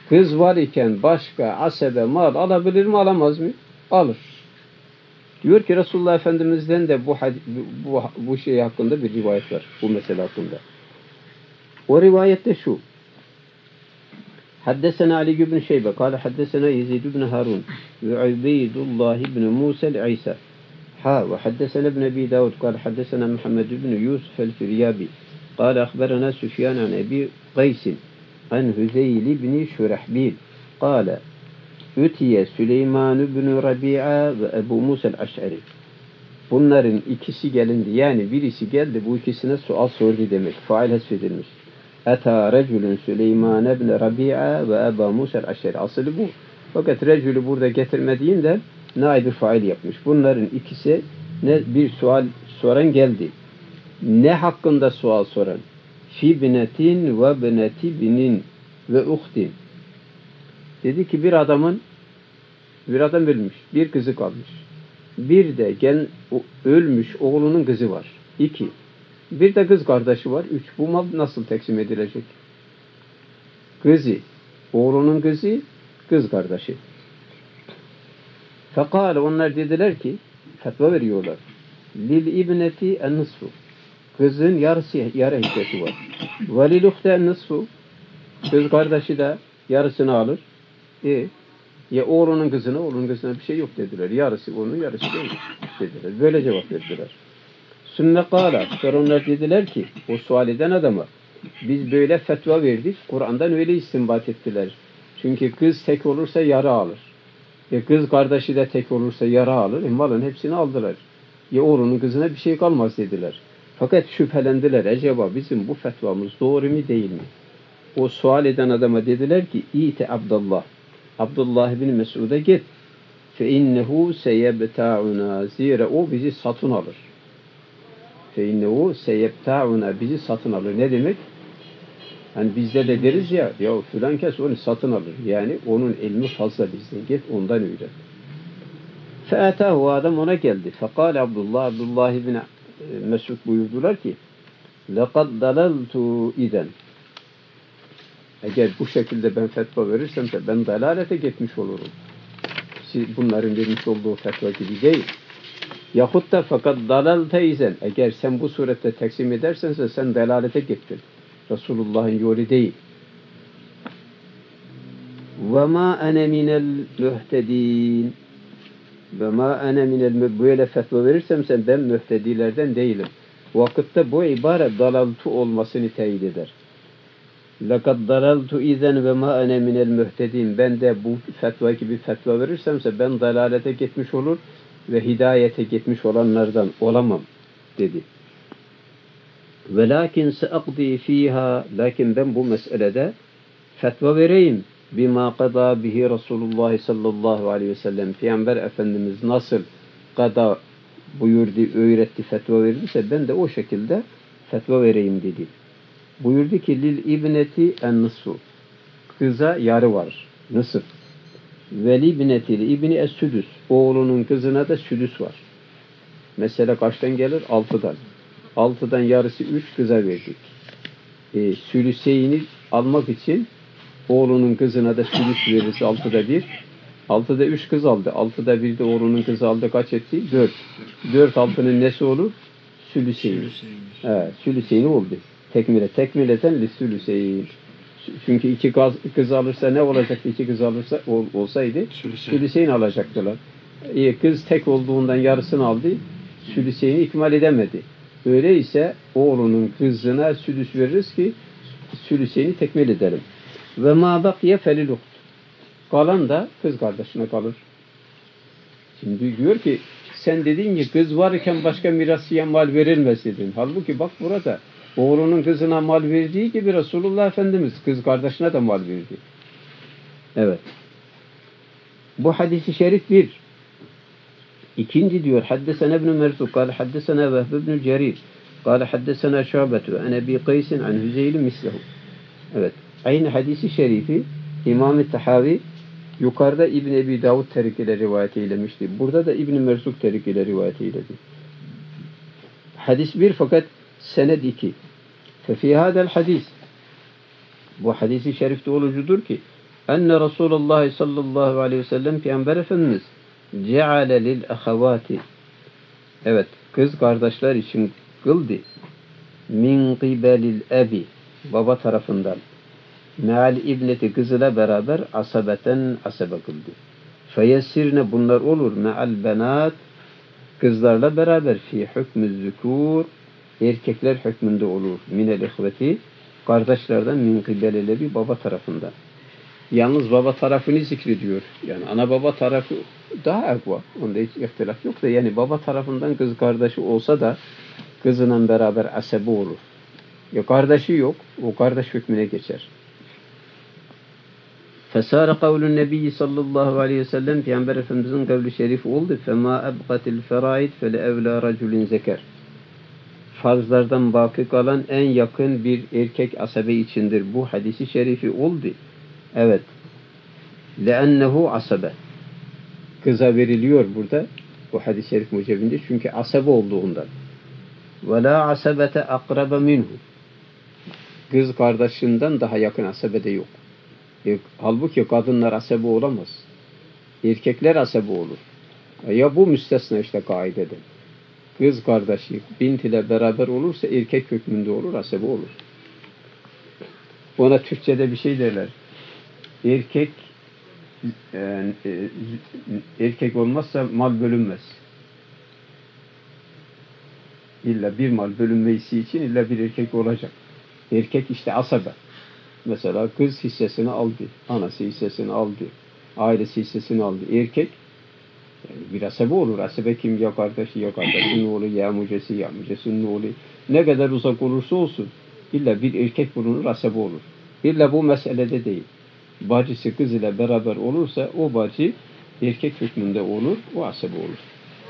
Kız var iken başka asebe mal alabilir mi, alamaz mı? Alır. Diyor ki Resulullah Efendimiz'den de bu şey hakkında bir rivayet var. Bu mesele hakkında. O rivayette şu. Haddesena Ali ibn Şeybe kâle haddesena Yezid ibn Harun ve Ubeydullah ibn Musa el-İsa ve haddesena ibn Ebi Davud kâle haddesena Muhammed ibn Yusuf el-Firyabi kâle akhberana Süfyan an Ebi Qaysin an Hüzeyl ibn Şurahbil kâle Ütiye Süleyman ibn Rabi'a ve Ebu Musa el-Aş'ari. Bunların ikisi gelindi. Yani birisi geldi, bu ikisine sual sordu demek. Fail hasfedilmiş. Ata reculun Süleyman ibn Rabi'a ve Ebu Musa el-Aş'ari. Aslı bu. Fakat recülü burada getirmediğinden naib-i fail yapmış. Bunların ikisi bir sual soran geldi. Ne hakkında sual soran? Fi binetin ve bineti binin ve uhtin. Dedi ki bir adam ölmüş. Bir kızı kalmış. Bir de ölmüş oğlunun kızı var. 2. Bir de kız kardeşi var. 3. Bu mal nasıl taksim edilecek? Kızı, oğlunun kızı, kız kardeşi. Fekale onlar dediler ki, fetva veriyorlar. Lil ibneti en nisfu. Kızın yarı hissesi var. Ve lil uhte en nisfu. Kız kardeşi de yarısını alır. Ya oğlunun kızına bir şey yok dediler. Yarısı onun, yarısı değil dediler. Böyle cevap verdiler. Sümme kâlâ. Sonra onlar dediler ki, o sual eden adama, biz böyle fetva verdik, Kur'an'dan öyle istinbat ettiler. Çünkü kız tek olursa yarı alır. Kız kardeşi de tek olursa yarı alır. Malın hepsini aldılar. Ya oğlunun kızına bir şey kalmaz dediler. Fakat şüphelendiler. Acaba bizim bu fetvamız doğru mu değil mi? O sual eden adama dediler ki, İte Abdullah. Abdullah bin Mesud'a git. Fe innehu seyebta'una. Zira o bizi satın alır. Fe innehu seyebta'una. Bizi satın alır. Ne demek? Hani bizde de deriz ya filan kes onu satın alır. Yani onun ilmi fazla bizden. Git ondan öğren. Fe'atahu, adam ona geldi. Fekal Abdullah bin Mesud buyurdular ki لَقَدْ دَلَلْتُ اِذَنْ. Eğer bu şekilde ben fetva verirsem de ben dalalete gitmiş olurum. Bunların vermiş olduğu fetva gibi değil. Yahut da fakat dalalte izen. Eğer sen bu surette taksim edersense sen dalalete gittin. Resulullah'ın yolu değil. وَمَا أَنَا مِنَ الْمُهْتَد۪ينَ وَمَا أَنَا مِنَ Böyle fetva verirsem ben mühtedilerden değilim. Vakitte bu ibare dalaltu olmasını teyit eder. لَقَدْ دَلَلْتُ اِذَنْ وَمَا أَنَا مِنَ الْمُهْتَد۪ينَ Ben de bu fetva gibi fetva verirsemse ben dalalete gitmiş olur ve hidayete gitmiş olanlardan olamam dedi. وَلَاكِنْ سَأَقْضِي ف۪يهَا Lakin ben bu meselede fetva vereyim. بِمَا قَضَى بِهِ Resulullah sallallahu aleyhi ve sellem. Peygamber Efendimiz nasıl kada buyurdu, öğretti, fetva verirse ben de o şekilde fetva vereyim dedi. Buyurdu ki lil ibneti en nısfu. Kıza yarı var. Nısf. Ve li ibnetil ibni es südüs. Oğlunun kızına da südüs var. Mesela kaçtan gelir? 6'dan. 6'dan yarısı 3 kıza verdik. Sülüseyni almak için oğlunun kızına da südüs verirse 6'da 1. 6'da 3 kız aldı. 6'da 1 de oğlunun kızı aldı. Kaç etti? 4. 4 6'nın nesi olur? Sülüseyni. Sülüseyni oldu. Tekmileten lissülüseyn. Çünkü 2 kız alırsa ne olacaktı? 2 kız alırsa olsaydı sülüseyn alacaktılar. Kız tek olduğundan yarısını aldı. Sülüseyni ikmal edemedi. Öyleyse oğlunun kızına sülüs veririz ki sülüseyni tekmil edelim. Ve ma bakiye felil uht. Kalan da kız kardeşine kalır. Şimdi diyor ki sen dedin ki kız varken başka mirasçıya mal verilmez dedin. Halbuki bak burada oğlunun kızına mal verdiği gibi Resulullah Efendimiz kız kardeşine de mal verdi. Evet. Bu hadisi şerif bir. İkinci diyor. Haddesena ibn Merzuk. Kale haddesena Vehb ibn Cerir. Kale haddesena Şabetu. En Ebi Qaysin an Hüzeyl mislehu. Evet. Aynı hadisi şerifi İmam-ı Tahavi yukarıda İbn Ebi Davud terikiyle rivayet eylemişti. Burada da İbn Merzuk terikiyle rivayet eyledi. Hadis 1 fakat sened 2. Fefî hâdel hadis. Bu hadisi şerifte olucudur ki enne Resulullah sallallahu aleyhi ve sellem Peygamber Efendimiz ceale lil ahavati, evet, kız kardeşler için kıldı, min qibelil ebi, baba tarafından, meal ibneti, kızıyla beraber asabeten, asabe kıldı. Feyessirne, bunlar olur, meal benat, kızlarla beraber, fi hükmü zükûr, erkekler hükmünde olur, minel ihveti, kardeşlerden, min qibelil ebi, baba tarafından. Yalnız baba tarafını zikrediyor. Yani ana baba tarafı daha ekva. Onda hiç ihtilaf yok da, yani baba tarafından kız kardeşi olsa da kızının beraber asabi olur. Ya kardeşi yok, o kardeş hükmüne geçer. Fesâre kavlun nebiyyi sallallahu aleyhi ve sellem, Peygamber Efendimizin kavli şerifi oldu. Femâ ebqatil ferâid fele evlâ raculin zeker. Farzlardan baki kalan en yakın bir erkek asabe içindir. Bu hadisi şerifi oldu. Evet. لَأَنَّهُ asabe. Kıza veriliyor burada. Bu hadis-i şerif mucebinde. Çünkü asabe olduğundan. وَلَا عَسَبَةَ أَقْرَبَ مِنْهُ. Kız kardeşinden daha yakın asabe de yok. Halbuki kadınlar asabe olamaz. Erkekler asabe olur. Ya bu müstesna işte kaideden. Kız kardeşi bint ile beraber olursa erkek hükmünde olur, asabe olur. Ona Türkçe'de bir şey derler. Erkek olmazsa mal bölünmez. İlla bir mal bölünmesi için illa bir erkek olacak. Erkek işte asabe. Mesela kız hissesini aldı, anası hissesini aldı, ailesi hissesini aldı. Erkek yani bir asabe olur. Asabe kim? Ya kardeşi, ya kardeşin oğlu, ya amcası, ya amcasının oğlu. Ne kadar uzak olursa olsun illa bir erkek bulunur, asabe olur. İlla bu meselede değil. Bacısı kız ile beraber olursa o bacı erkek hükmünde olur, o asabe olur.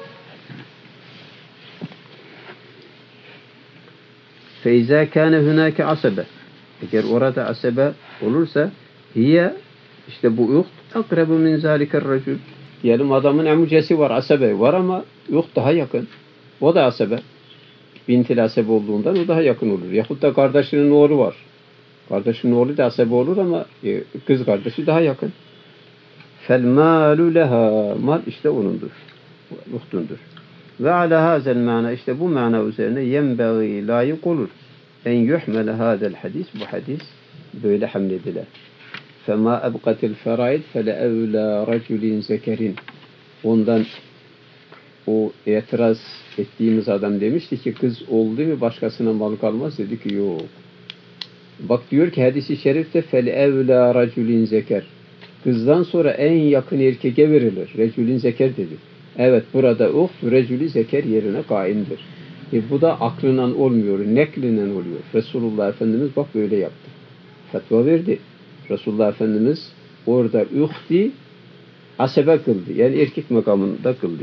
فَاِذَا كَانَ هُنَاكَ asabe. Eğer orada asabe olursa hiye, işte bu uht akrabu min zaliker racul. Diyelim adamın amcası var, asabe var ama uht daha yakın. O da asabe. Bintil asabe olduğundan o daha yakın olur. Yahut da kardeşinin oğlu var. Kardeşinin oğlu da asabe olur ama kız kardeşi daha yakın. Fel malu leha. Mal işte onundur. Uhtundur. Ve ala hazel mana, işte bu mana üzerine yenbeği, layık olur. En yuhmele hadel hadis, bu hadis böyle hamlediler. Fema ebqatil feraid fele evla raculin zekerin. Ondan o itiraz ettiğimiz adam demişti ki kız oldu mu başkasına mal kalmaz, dedi ki yok. Bak diyor ki hadis-i şerifte fel evla raculin zeker. Kızdan sonra en yakın erkeğe verilir. Reculin zeker dedi. Evet, burada reculi zeker yerine kaimdir. Bu da aklından olmuyor, neklinden oluyor. Resulullah Efendimiz bak böyle yaptı. Fetva verdi. Resulullah Efendimiz orada uhti asabe kıldı. Yani erkek makamında kıldı.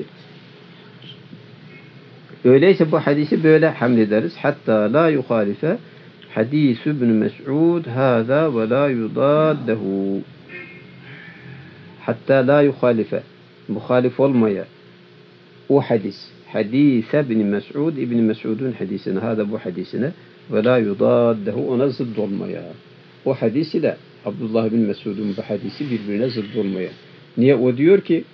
Öyleyse bu hadisi böyle hamlederiz. Hatta la yuhalife hadis ibn Mes'ud hâzâ ve la yudâddehu. Hatta la yuhalife, muhalif olmaya o hadis, hadis ibn Mes'ud, ibn Mes'ud'un hadisine, hâda bu hadisine, ve la yudâddehu, ona zıdd olmaya. O hadis ile Abdullah bin Mes'ud'un bu hadisi birbirine zıdd olmaya. Niye? O diyor ki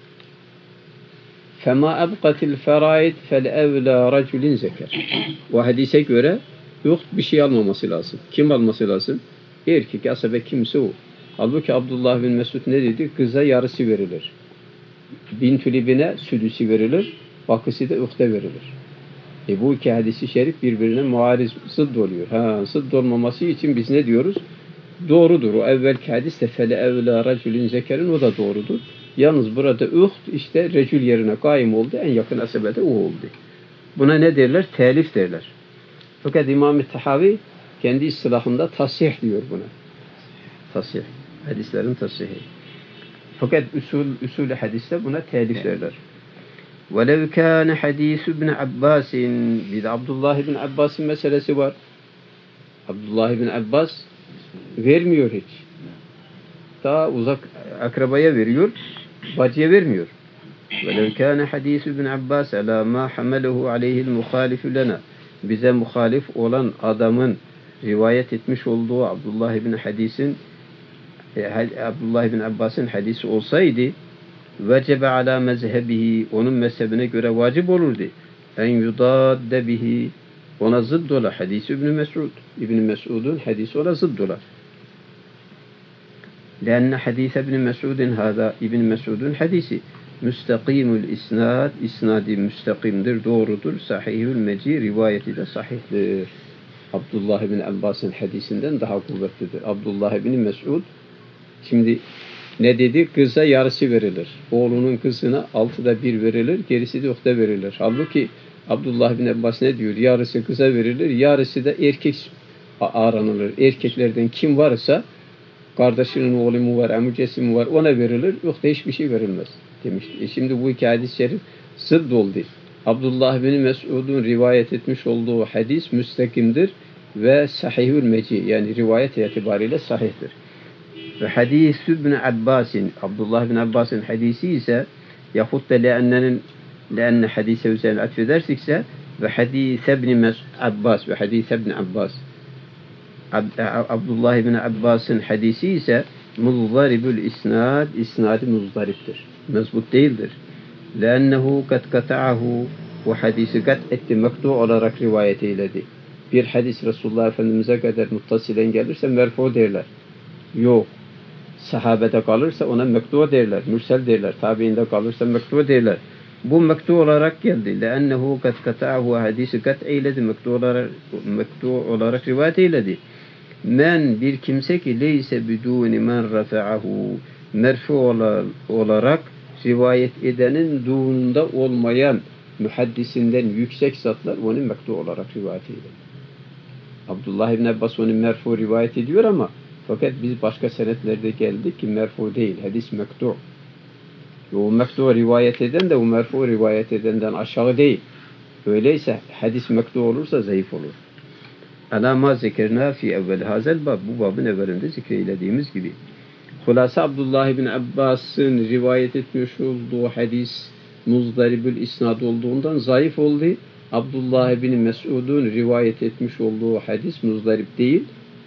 فَمَا أَبْقَتِ الْفَرَائِدْ فَالْاَوْلَى رَجُلٍ zeker. O hadise göre yok bir şey almaması lazım. Kim alması lazım? Erkek, asabe kimse o. Halbuki Abdullah bin Mesud ne dedi? Kıza yarısı verilir. Bintül ibine südüsü verilir. Bakısı da uhte verilir. Bu iki hadisi şerif birbirine muariz, zıdd oluyor. Zıdd olmaması için biz ne diyoruz? Doğrudur. O evvelki hadis de fele evlâ raculin zekerin, o da doğrudur. Yalnız burada uht işte recül yerine kaim oldu. En yakın asabede o oldu. Buna ne derler? Telif derler. Fakat İmam-ı Tahavi kendi istilahında tasih diyor buna. Tasih. Hadislerin tasihi. Fakat usulü hadiste buna telif derler. وَلَوْ كَانَ حَد۪يسُ بْنِ عَبَّاسٍ. Bir de Abdullah ibn Abbas'ın meselesi var. Abdullah ibn Abbas vermiyor hiç. Daha uzak akrabaya veriyor, bacıya vermiyor. وَلَوْ كَانَ حَد۪يسُ بْنِ عَبَّاسَ عَلَى مَا حَمَلَهُ عَلَيْهِ الْمُخَالِفُ لَنَا. Bize muhalif olan adamın rivayet etmiş olduğu Abdullah ibn Hadis'in Abdullah bin Abbas'ın hadisi olsaydı vecebe ala mezhebihi, onun mezhebine göre vacip olurdu. En yudadde bihi, ona zıdd ola hadisi İbn Mesud. İbn Mesud'un hadisi ona zıdd ola. Lenne hadis İbn Mesud'un hada, İbn Mesud'un hadisi müstakimul isnad, isnadi müstakimdir, doğrudur. Sahihül meci, rivayeti de sahihtir. Abdullah bin Abbas'ın hadisinden daha kuvvetlidir. Abdullah bin Mesud şimdi ne dedi? Kıza yarısı verilir. Oğlunun kızına 1/6 verilir, gerisi de 1/4 verilir. Halbuki Abdullah bin Abbas ne diyor? Yarısı kıza verilir, yarısı da erkek aranılır. Erkeklerden kim varsa, kardeşinin oğlu mu var, amcası mı var, ona verilir, yoksa hiçbir şey verilmez demişti. Şimdi bu iki hadis-i şerif zıdd oldu. Abdullah bin Mesud'un rivayet etmiş olduğu hadis müstakimdir ve sahihül meci, yani rivayet itibariyle sahihtir. Ve hadis-i İbn Abbas'in, Abdullah bin Abbas'ın hadisi ise yahut da leenne hadise üzerine atfedersikse ve hadis İbn Abbas ve hadis İbn Abbas, Abdullah bin Abbas'ın hadisi ise muzdaribül isnad, isnadı muzdariptir. Mezbut değildir. Lennehu kat kata'ahu, bu hadisi kat etti, mektu olarak rivayet eyledi. Bir hadis Resulullah Efendimiz'e kadar muttasilen gelirse merfu derler. Yok. Sahabede kalırsa ona mektu derler. Mürsel derler. Tabiinde kalırsa mektu derler. Bu mektu olarak geldi. Lennehu kat kata'ahu, hadisi kat eyledi. Mektu olarak rivayet eyledi. Men, bir kimse ki leyse biduni men rafa'ahu, merfu olarak rivayet edenin duğunda olmayan mühaddisinden yüksek zatlar onu mektu olarak rivayet ediyor. Abdullah ibn Abbas onu merfu rivayet ediyor ama fakat biz başka senetlerde geldik ki merfu değil, hadis mektu. O mektu rivayet eden de o merfu rivayet edenden aşağı değil. Öyleyse hadis mektu olursa zayıf olur. Ala ma zekerna fi evvel hazel bab, bu babın evvelinde zikreylediğimiz gibi. Hulasa Abdullah bin Abbas'ın rivayet etmiş olduğu hadis muzdaribül isnad olduğundan zayıf oldu. Abdullah bin Mesud'un rivayet etmiş olduğu hadis muzdarip değil,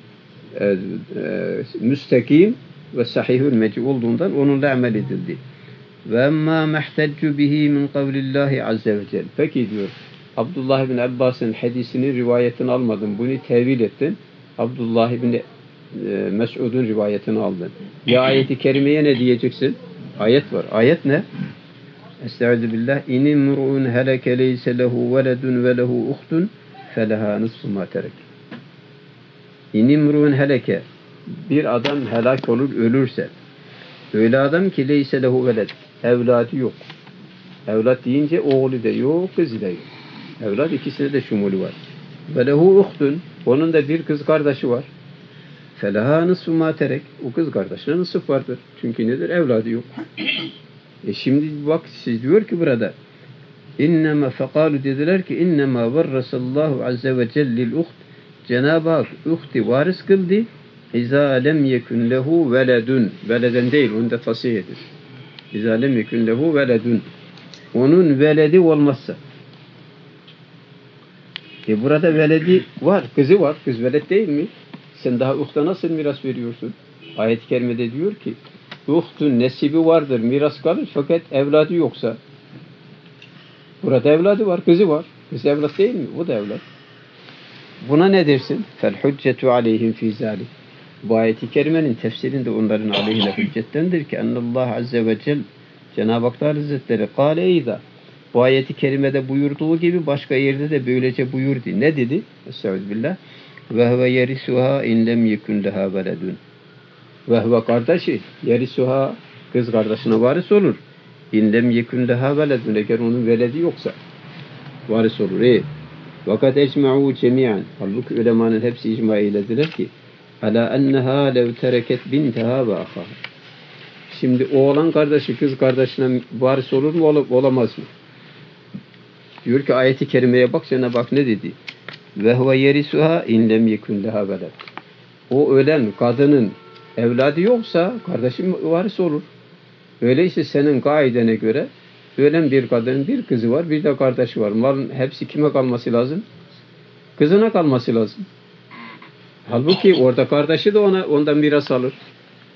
müstakim ve sahihül meci olduğundan onunla amel edildi. Ve emmâ mehteccu bihi min kavlillahi azze ve celle. Peki diyor, Abdullah bin Abbas'ın hadisinin rivayetini almadın, bunu tevil ettin. Abdullah bin Mesud'un rivayetini aldın. Ya ayeti kerimeye ne diyeceksin? Ayet var. Ayet ne? Estaizu billah. İnimru'un heleke leyse lehu veledun ve lehu uhtun feleha nısfu ma terek. İnimru'un heleke. Bir adam helak olur, ölürse. Öyle adam ki leyse lehu veled. Evladı yok. Evlat deyince oğlu da yok, kızı da yok. Evlat ikisine de şumulu var. Ve lehu uhtun. Onun da bir kız kardeşi var. Felaha nısfu ma terek. O kız kardeşine nısf vardır. Çünkü nedir? Evladı yok. Şimdi bak, siz diyor ki burada innema fekalu, dediler ki innema varrasallahu azze ve cellil uht, Cenab-ı Hak uhti varis kıldı. İzâ lem yekun lehu veledun. Veleden değil, onu da tasih edir. İzâ lem yekun lehu veledun. Onun veledi olmazsa. Burada veledi var, kızı var. Kız veled değil mi? Sen daha uhta nasıl miras veriyorsun? Ayet-i kerimede diyor ki uhtun nesibi vardır, miras kalır, fakat evladı yoksa. Burada evladı var, kızı var. Kız evlat değil mi? O da evlat. Buna ne dersin? Fel hüccetu aleyhim fî zâlik. Bu ayet-i kerimenin tefsirinde onların aleyhine hüccettendir ki ennallâh azze ve cel, Cenab-ı Hak Hazretleri kâle eyda. Bu ayet-i kerimede buyurduğu gibi başka yerde de böylece buyurdu. Ne dedi? Estağfirullah. Ve huve yerisuha in lem yekun leha veledun. Ve huve kardeşi yerisuha, kız kardeşine varis olur. İn lem yekun leha veledun, eğer onun veledi yoksa varis olur. Vakat ecma'u cemiyan. Halbuki ulemanın hepsi icma eylediler ki ala enneha lev tereket binteha ve ahaha. Şimdi oğlan kardeşi kız kardeşine varis olur mu, olamaz mı? Diyor ki ayeti kerimeye bak, Cenab-ı Hak ne dedi? Ve huve yerisuha in lem yekun leha veled. O ölen kadının evladı yoksa kardeşi varis olur. Öyleyse senin kaidene göre ölen bir kadının bir kızı var, bir de kardeşi var. Malın hepsi kime kalması lazım? Kızına kalması lazım. Halbuki orada kardeşi de ondan miras alır.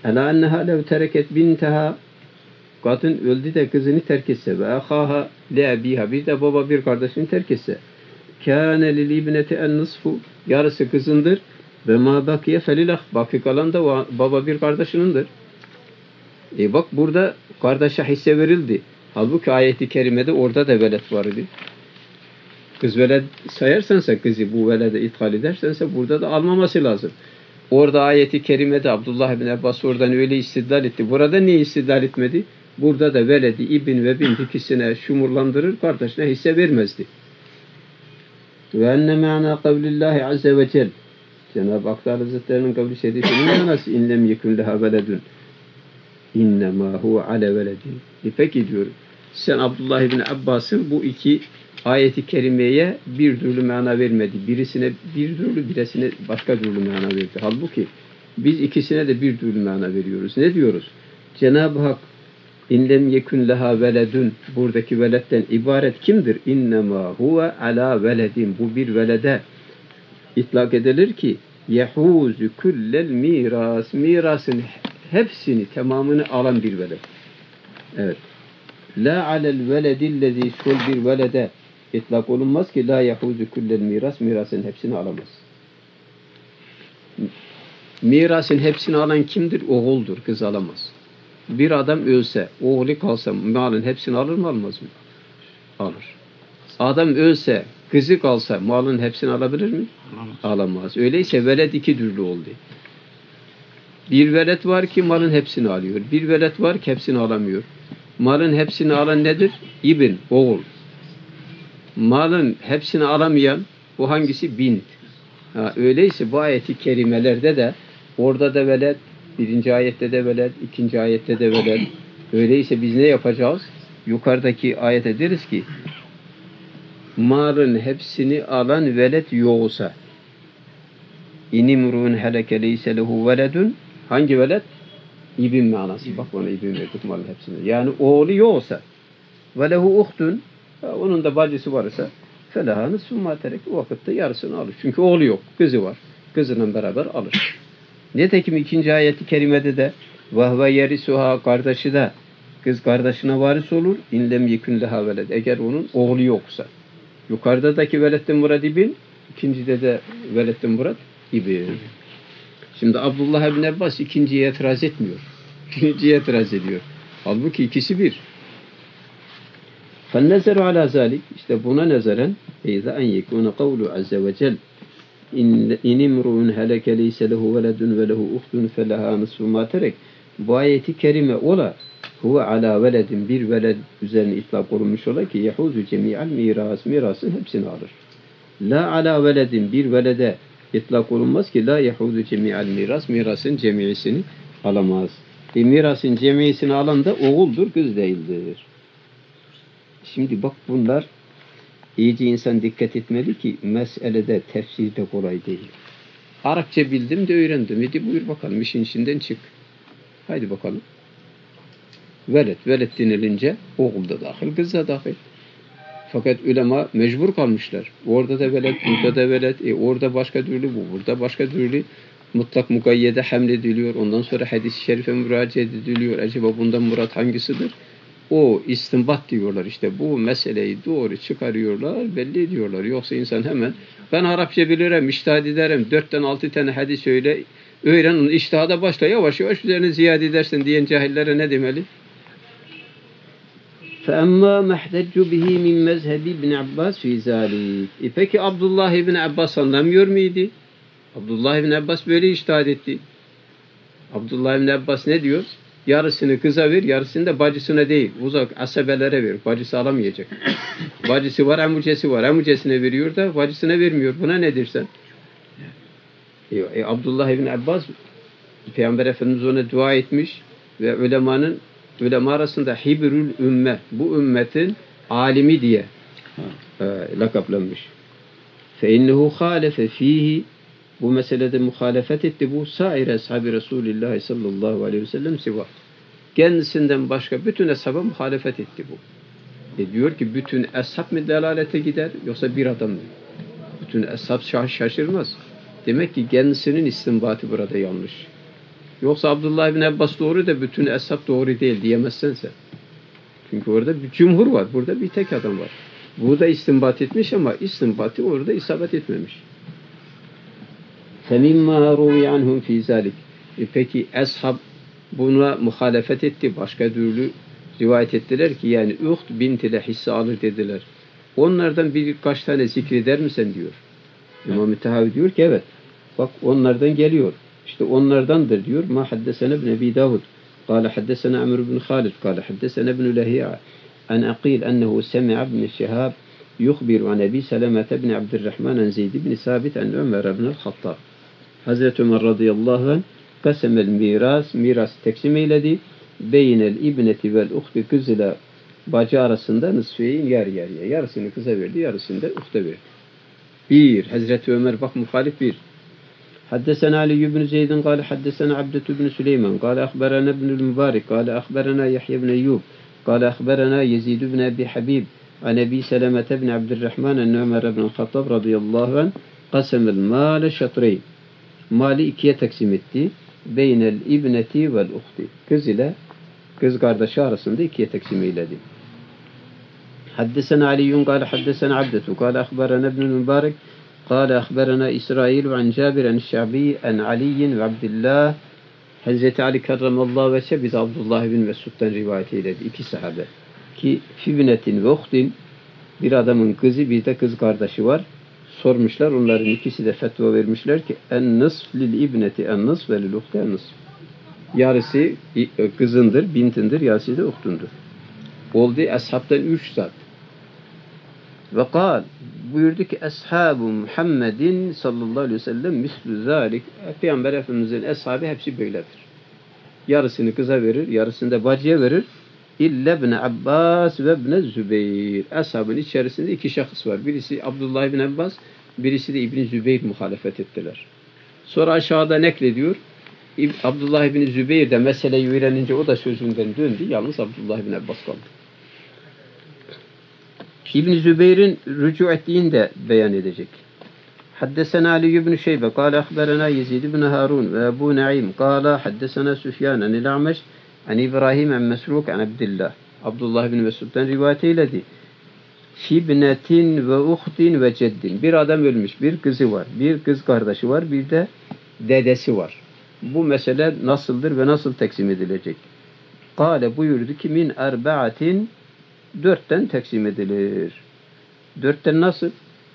Ela enneha lev tereket binteha, kadın öldü de kızını terk etse ve ahaha le abiha, bir de baba bir kardeşini terk etse, kâne lil ibneti en nısfu, yarısı kızındır ve ma bakiye felilah, baki kalan da baba bir kardeşinindir. Bak burada kardeşe hisse verildi. Halbuki ayeti kerimede orada da velet var idi. Kız veled sayarsansa, kızı bu velede ithal edersense burada da almaması lazım. Orada ayeti kerimede Abdullah bin Abbas oradan öyle istidlal etti. Burada niye istidlal etmedi? Burada da veledi, ibn ve bint ikisine şumurlandırır, kardeşine hisse vermezdi. Ve enne ma'na kavlillahi azze ve cel. Cenab-ı Hak Hazretleri'nin kavli şerifinin manası inlem yekun leha veledun. İnnemâ huve ale veledin. Peki diyor, sen Abdullah ibn Abbas'ın bu iki ayeti kerimeye bir türlü mana vermedi. Birisine bir türlü, birisine başka türlü mana verdi. Halbuki biz ikisine de bir türlü mana veriyoruz. Ne diyoruz? Cenab-ı Hak inlem yekun leha veledun, buradaki veletten ibaret kimdir? İnnemâ huve ala veledin. Bu bir velede itlak edilir ki yehuzu kullel miras, mirasın hepsini, tamamını alan bir veled. Evet. La alel veledillezî, şol bir velede itlak olunmaz ki la yehuzu kullel miras, mirasın hepsini alamaz. Mirasın hepsini alan kimdir? Oğuldur, kız alamaz. Bir adam ölse, oğlu kalsa malın hepsini alır mı, almaz mı? Alır. Adam ölse, kızı kalsa malın hepsini alabilir mi? Alamaz. Öyleyse veled iki türlü oldu. Bir velet var ki malın hepsini alıyor. Bir velet var ki hepsini alamıyor. Malın hepsini alan nedir? İbn, oğul. Malın hepsini alamayan, bu hangisi? Bint. Öyleyse bu ayeti kerimelerde de orada da velet, birinci ayette de velet, ikinci ayette de velet. Öyleyse biz ne yapacağız? Yukarıdaki ayete deriz ki malın hepsini alan velet yoksa, İnimru'un heleke leyse lehu veledun, hangi veled? İbn manası. Bak bana ibn verdik malın hepsini. Yani oğlu yoksa ve lehu uhtun, onun da bacısı varsa felaha nisfu ma terek, o vakitte yarısını alır. Çünkü oğlu yok, kızı var. Kızının beraber alır. Nitekim ikinci ayeti kerimede de vahve yerisuha, kardeşi de kız kardeşine varis olur. İnlem yekun leha veled, eğer onun oğlu yoksa. Yukarıdaki veletten murad ibn, ikincide de veletten murad ibn. Şimdi Abdullah ibn Abbas ikinciye itiraz etmiyor. Birinciye itiraz ediyor. Halbuki ikisi bir. فَالنَّزَرُ عَلَى ذَٰلِكِ, işte buna nezaren اِذَا اَنْ يَكُونَ قَوْلُ عَزَّ وَجَلْ اِنْ اِمْرُؤٌ هَلَكَ لَيْسَ لَهُ وَلَدٌ وَلَهُ اُخْتٌ فَلَهَا نِصْفُ مَا تَرَكَ. Bu ayeti kerime ola huve ala veledin, bir veled üzerine itlak olunmuş ola ki yehuzu cemi'al miras, mirasın hepsini alır. La ala veledin, bir velede itlak olunmaz ki la yehuzu cemi'al miras, mirasın cemi'isini alamaz. Mirasın cemi'isini alan da oğuldur, kız değildir. Şimdi bak, bunlar iyice insan dikkat etmeli ki meselede tefsirde kolay değil. Arapça bildim de öğrendim. Hadi buyur bakalım, işin içinden çık. Haydi bakalım. Velet denilince oğul da dahil, kız da dahil. Fakat ulema mecbur kalmışlar. Orada da velet, burada da velet. Orada başka türlü, bu burada başka türlü. Mutlak mukayyede hamlediliyor. Ondan sonra hadis-i şerife müracaat ediliyor. Acaba bundan murat hangisidir? O istinbat diyorlar, işte bu meseleyi doğru çıkarıyorlar, belli ediyorlar. Yoksa insan hemen ben Arapça bilirim, iştihad ederim, 4'ten 6 tane hadis öğren, iştihada başla, yavaş yavaş üzerine ziyade edersin diyen cahillere ne demeli? فَاَمَّا مَحْتَجُّ بِهِ مِنْ مَذْهَبِ ibn Abbas فِي ذَٰلِكِ. Peki Abdullah ibn Abbas anlamıyor muydu? Abdullah ibn Abbas böyle iştihad etti. Abdullah ibn Abbas ne diyor? Yarısını kıza ver, yarısını da bacısına değil, uzak asabelere ver. Bacısı alamayacak. Bacısı var, amucesi var. Amucesine veriyor da bacısına vermiyor. Buna ne dersen? Abdullah ibn Abbas, Peygamber Efendimiz ona dua etmiş ve ulema arasında hibrül ümme, bu ümmetin alimi diye lakaplanmış. فَاِنَّهُ خَالَفَ ف۪يهِ, bu meselede muhalefet etti. Bu sair ashab-ı Resulullah sallallahu aleyhi ve sellem siva. Kendisinden başka bütün ashaba muhalefet etti bu. Diyor ki bütün ashab mı delalete gider yoksa bir adam mı? Bütün ashab şaşırmaz. Demek ki kendisinin istinbatı burada yanlış. Yoksa Abdullah ibn Abbas doğru da bütün eshab doğru değil diyemezsen sen. Çünkü orada bir cumhur var. Burada bir tek adam var. Bu da istinbat etmiş ama istinbatı orada isabet etmemiş. فَمِمَّا رُوِيَ عَنْهُمْ فِي ذَلِكِ Peki eshab buna muhalefet etti. Başka türlü rivayet ettiler ki yani Uhd bint ile hisse alır dediler. Onlardan birkaç tane zikreder misin diyor. İmam-ı Tehavi diyor ki evet. Bak onlardan geliyor. İşte onlardandır diyor. Ma haddesene ibn Ebi Davud. Kale haddesene Amr ibn Khalid. Kale haddesene ibn Lahi'a. An aqil ennehu semi'a ibn Şihab yukhbiru an Ebi Selemet ibn Abdurrahman an Zeyd ibn Sabit an Ömer ibn el-Hattab. Hazreti Ömer radıyallahu anh kasemel miras teksim eyledi. Beynel ibneti vel uhti kız ile bacı arasında nısfeyin yarıya. Yarısını kıza verdi, yarısını da uhta verdi. Bir. Hazreti Ömer bak muhalif bir. حدثنا علي بن زيد قال حدثنا عبدة بن سليمان قال أخبرنا ابن المبارك قال أخبرنا يحيى بن أيوب قال أخبرنا يزيد بن أبي حبيب عن أبي سلمة بن عبد الرحمن أن عمر بن الخطاب رضي الله عنه قسم المال شطرين mali ikiye taksim etti. Beynel ibneti vel uhti. Kız ile kız kardeşi arasında ikiye taksim eyledi. Haddesena Aliyyun kâle haddesena Abdetu kâle ahbarana ibn-i Mübarek kâle ahbarana İsrail ve an Cabir en Şa'bi en Aliyin ve Abdillah Hazreti Ali karramallahu veçhe biz Abdullah bin Mesud'dan rivayet eyledi. İki sahabe. Ki fibnetin ve uhtin bir adamın kızı bir de kız kardeşi var. Sormuşlar, onların ikisi de fetva vermişler ki en-nısf lil ibneti en-nısf ve lil uhti en-nısf. Yarısı kızındır, bintindir, yarısı da uhtundur. Oldu ashabtan 3 zat. Ve kal, buyurdu ki ashabu Muhammedin sallallahu aleyhi ve sellem mislu zalik. Peygamber Efendimiz'in ashabı hepsi böyledir. Yarısını kıza verir, yarısını da bacıya verir. İlla ibn Abbas ve ibn Zübeyir. Ashabın içerisinde iki şahıs var. Birisi Abdullah ibn Abbas, birisi de İbn Zübeyir muhalefet ettiler. Sonra aşağıda neklediyor. Abdullah ibn Zübeyir de meseleyi öğrenince o da sözünden döndü. Yalnız Abdullah ibn Abbas kaldı. İbn Zübeyir'in rücu ettiğini de beyan edecek. Haddesena Ali ibn Şeybe kâle ahberena Yezid ibn Harun ve Ebu Naim kâle haddesena Süfyan anil A'meş an İbrahim en Mesruk an Abdillah. Abdullah ibn Mesud'dan rivayet eyledi. Fibnetin ve uhtin ve ceddin. Bir adam ölmüş, bir kızı var, bir kız kardeşi var, bir de dedesi var. Bu mesele nasıldır ve nasıl taksim edilecek? Kâle buyurdu ki min erba'atin 4'ten taksim edilir. 4'ten nasıl?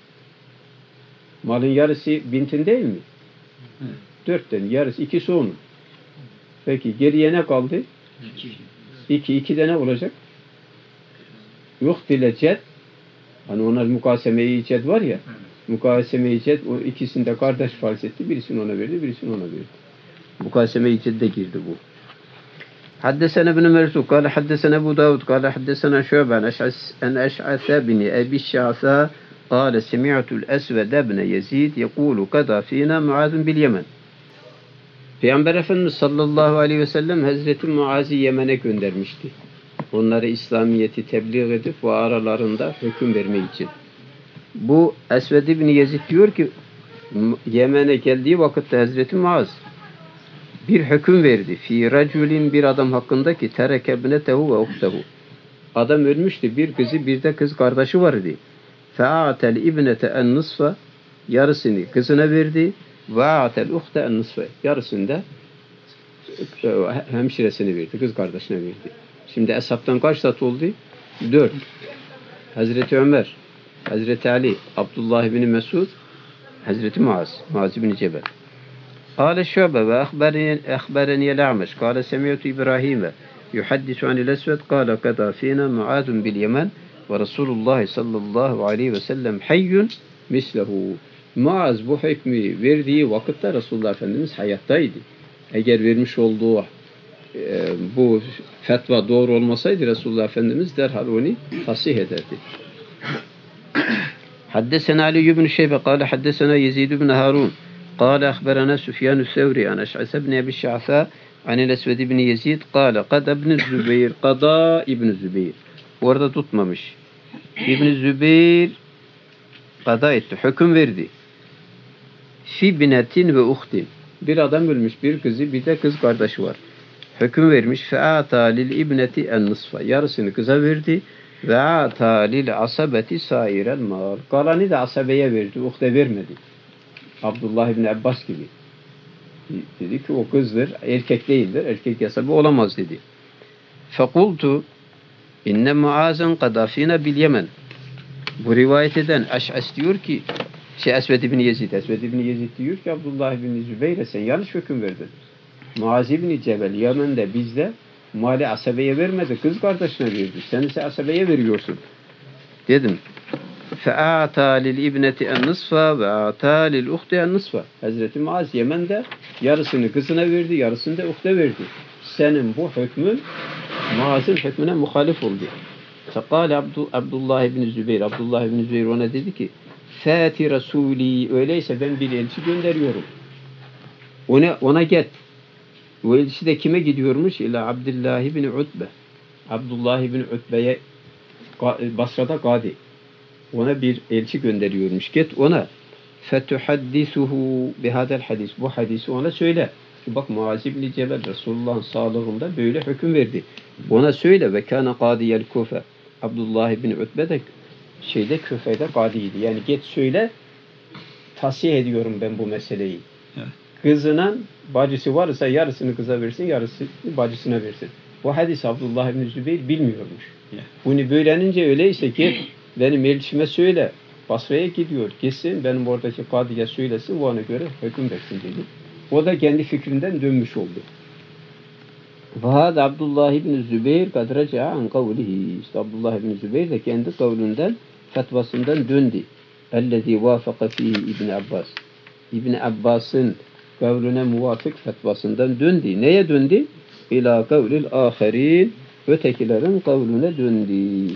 Malın yarısı bintin değil mi? 4'ten yarısı, ikisi onun. Peki geriye ne kaldı? 2. 2'de ne olacak? Yok dile ced. Hani onlar mukaseme-i ced var ya. Mukaseme-i ced o ikisini de kardeş farz etti. Birisini ona verdi, birisini ona verdi. Mukaseme-i cedde girdi bu. Haddesena ibn Mersuk kâle haddesena Ebu Davud kâle haddesena Şöben en Eş'ase bin Ebi Şa'sa kâle semi'tul Esved ibn Yezid yekûlu kada fînâ Muazun bil Yemen. Peygamber Efendimiz sallallahu aleyhi ve sellem Hazreti Muaz'ı Yemen'e göndermişti. Onlara İslamiyet'i tebliğ edip ve aralarında hüküm vermek için. Bu Esved ibn Yezid diyor ki Yemen'e geldiği vakitte Hazreti Muaz bir hüküm verdi. Fi raculin bir adam hakkında ki tereke ibnetehu ve uhtahu. Adam ölmüştü. Bir kızı bir de kız kardeşi vardı. Fe'atel ibnete en nısfa yarısını kızına verdi. Ve'atel uhte en nısfa yarısını da hemşiresine verdi. Kız kardeşine verdi. Şimdi eshabtan kaç zat oldu? 4. Hazreti Ömer, Hazreti Ali, Abdullah ibn Mesud, Hazreti Muaz ibn Cebel. قال الشعبة وأخبرني الأعمش قال سمعت إبراهيم يحدث عن الأسود قال قضى فينا معاذ باليمن ورسول الله صلى الله عليه وسلم حي مثله. Muaz bu hükmü verdiği vakitte Resulullah Efendimiz hayattaydı. Eğer vermiş olduğu bu fetva doğru olmasaydı Resulullah Efendimiz derhal onu tasih ederdi. Haddesena Ali ibn Şeybe قال حدثنا يزيد بن هارون قال أخبرنا سفيان الثوري عن أشعث بن أبي الشعثاء عن الأسود بن يزيد قال قد ابن الزبير قضى ابن الزبير. Orada tutmamış. İbn Zübeyir qada etti, hüküm verdi. Fi binetin ve uhtin. Bir adam ölmüş, bir kızı, bir de kız kardeşi var. Hüküm vermiş. Fe'ata lil ibneti en nısfa. Yarısını kıza verdi. Ve ata lil asabeti sairel mal. Kalanı da asabeye verdi. Uhde vermedi. Abdullah ibn Abbas gibi. Dedi ki o kızdır, erkek değildir. Erkek asabe olamaz dedi. Fekultu inne Muazen kadafine bil Yemen. Bu rivayet eden Eş'as diyor ki Esved ibn Yezid. Esved ibn Yezid diyor ki Abdullah ibn Zübeyir'e sen yanlış hüküm verdin. Muaz ibn Cebel Yemen'de bizde mali asabeye vermedi. Kız kardeşine verdi. Sen ise asabeye veriyorsun. Dedim. فَاَعْتَى لِلْاِبْنَةِ اَنْنِصْفَ وَاَعْتَى لِلْاُخْتِ اَنْنِصْفَ Hazreti Muaz Yemen'de yarısını kızına verdi, yarısını da uhte verdi. Senin bu hükmün Muaz'ın hükmüne muhalif oldu. فَقَالَ Abdullah ibn Zübeyir. Abdullah ibn Zübeyir ona dedi ki Fâti Rasûlî öyleyse ben bir elçi gönderiyorum. Ona git. O elçi de kime gidiyormuş? İlâ Abdullah ibn Utbe. Abdullah ibn Utbe'ye Basra'da gadi. Ona bir elçi gönderiyormuş. Git ona. Fetuhaddisuhu bihadel hadis. Bu hadisi ona söyle. Bak Muaz ibn Cebel Resulullah'ın sağlığında böyle hüküm verdi. Ona söyle ve kana kadiyel Kufe. Abdullah ibn Utbe de Küfe'de kadiydi. Yani git söyle tasih ediyorum ben bu meseleyi. Evet. Kızının bacısı varsa yarısını kıza versin, yarısını bacısına versin. Bu hadis Abdullah ibn Zübeyir bilmiyormuş. Evet. Bunu böylenince öyleyse ki benim elçime söyle. Basra'ya gidiyor. Gitsin benim oradaki kadıya söylesin. O ona göre hüküm versin dedi. O da kendi fikrinden dönmüş oldu. Vahad Abdullah ibn Zübeyir kad reca'a an kavlihi. İşte Abdullah ibn Zübeyir de kendi kavlinden, fetvasından döndü. Ellezî vâfaka fîhî İbn Abbas. İbn Abbas'ın kavline muvafık fetvasından döndü. Neye döndü? İlâ kavlil âherîn. Ötekilerin kavline döndü.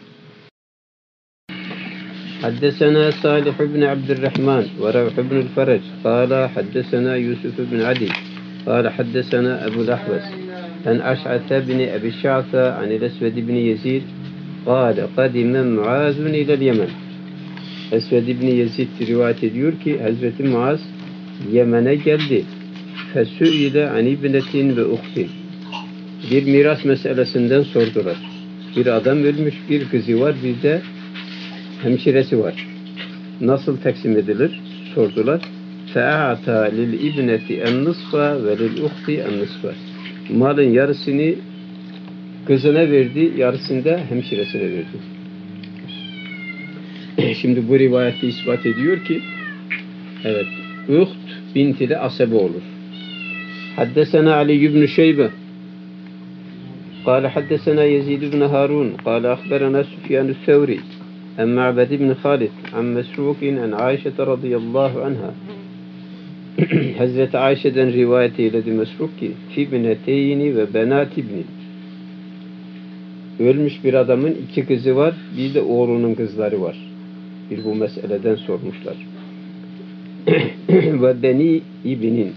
حدثنا صالح بن عبد الرحمن وروح بن الفرج قال حدثنا يوسف بن عدي قال حدثنا أبو الأحوص عن أشعث بن أبي الشعثة عن الأسود بن يزيد قال قدم معاذ إلى اليمن. Esved ibn Yezid rivayet ediyor ki Hazreti Muaz Yemen'e geldi. Fesü'ile an ibnetin ve uhtin. Bir miras meselesinden sordular. Bir adam ölmüş, bir kızı var, bir de hemşiresi var. Nasıl taksim edilir? Sordular. فَاَعْتَى لِلْاِبْنَةِ اَنْنِصْفَ وَلِلْاُخْتِ اَنْنِصْفَ Malın yarısını kızına verdi, yarısını da hemşiresine verdi. Şimdi bu rivayette ispat ediyor ki evet, uht bint ile asebe olur. Haddesena Ali ibn Şeybe قال حدثنا يزيد بن هارون قال أخبرنا سفيان الثوري عن معبد بن خالد عن مسروق عن عائشة رضي الله عنها Hazreti Ayşe'den rivayet eyledi Mesruk ki fibneteyni ve benatibni ölmüş bir adamın iki kızı var, bir de oğlunun kızları var. Bir bu meseleden sormuşlar. Ve beni ibnin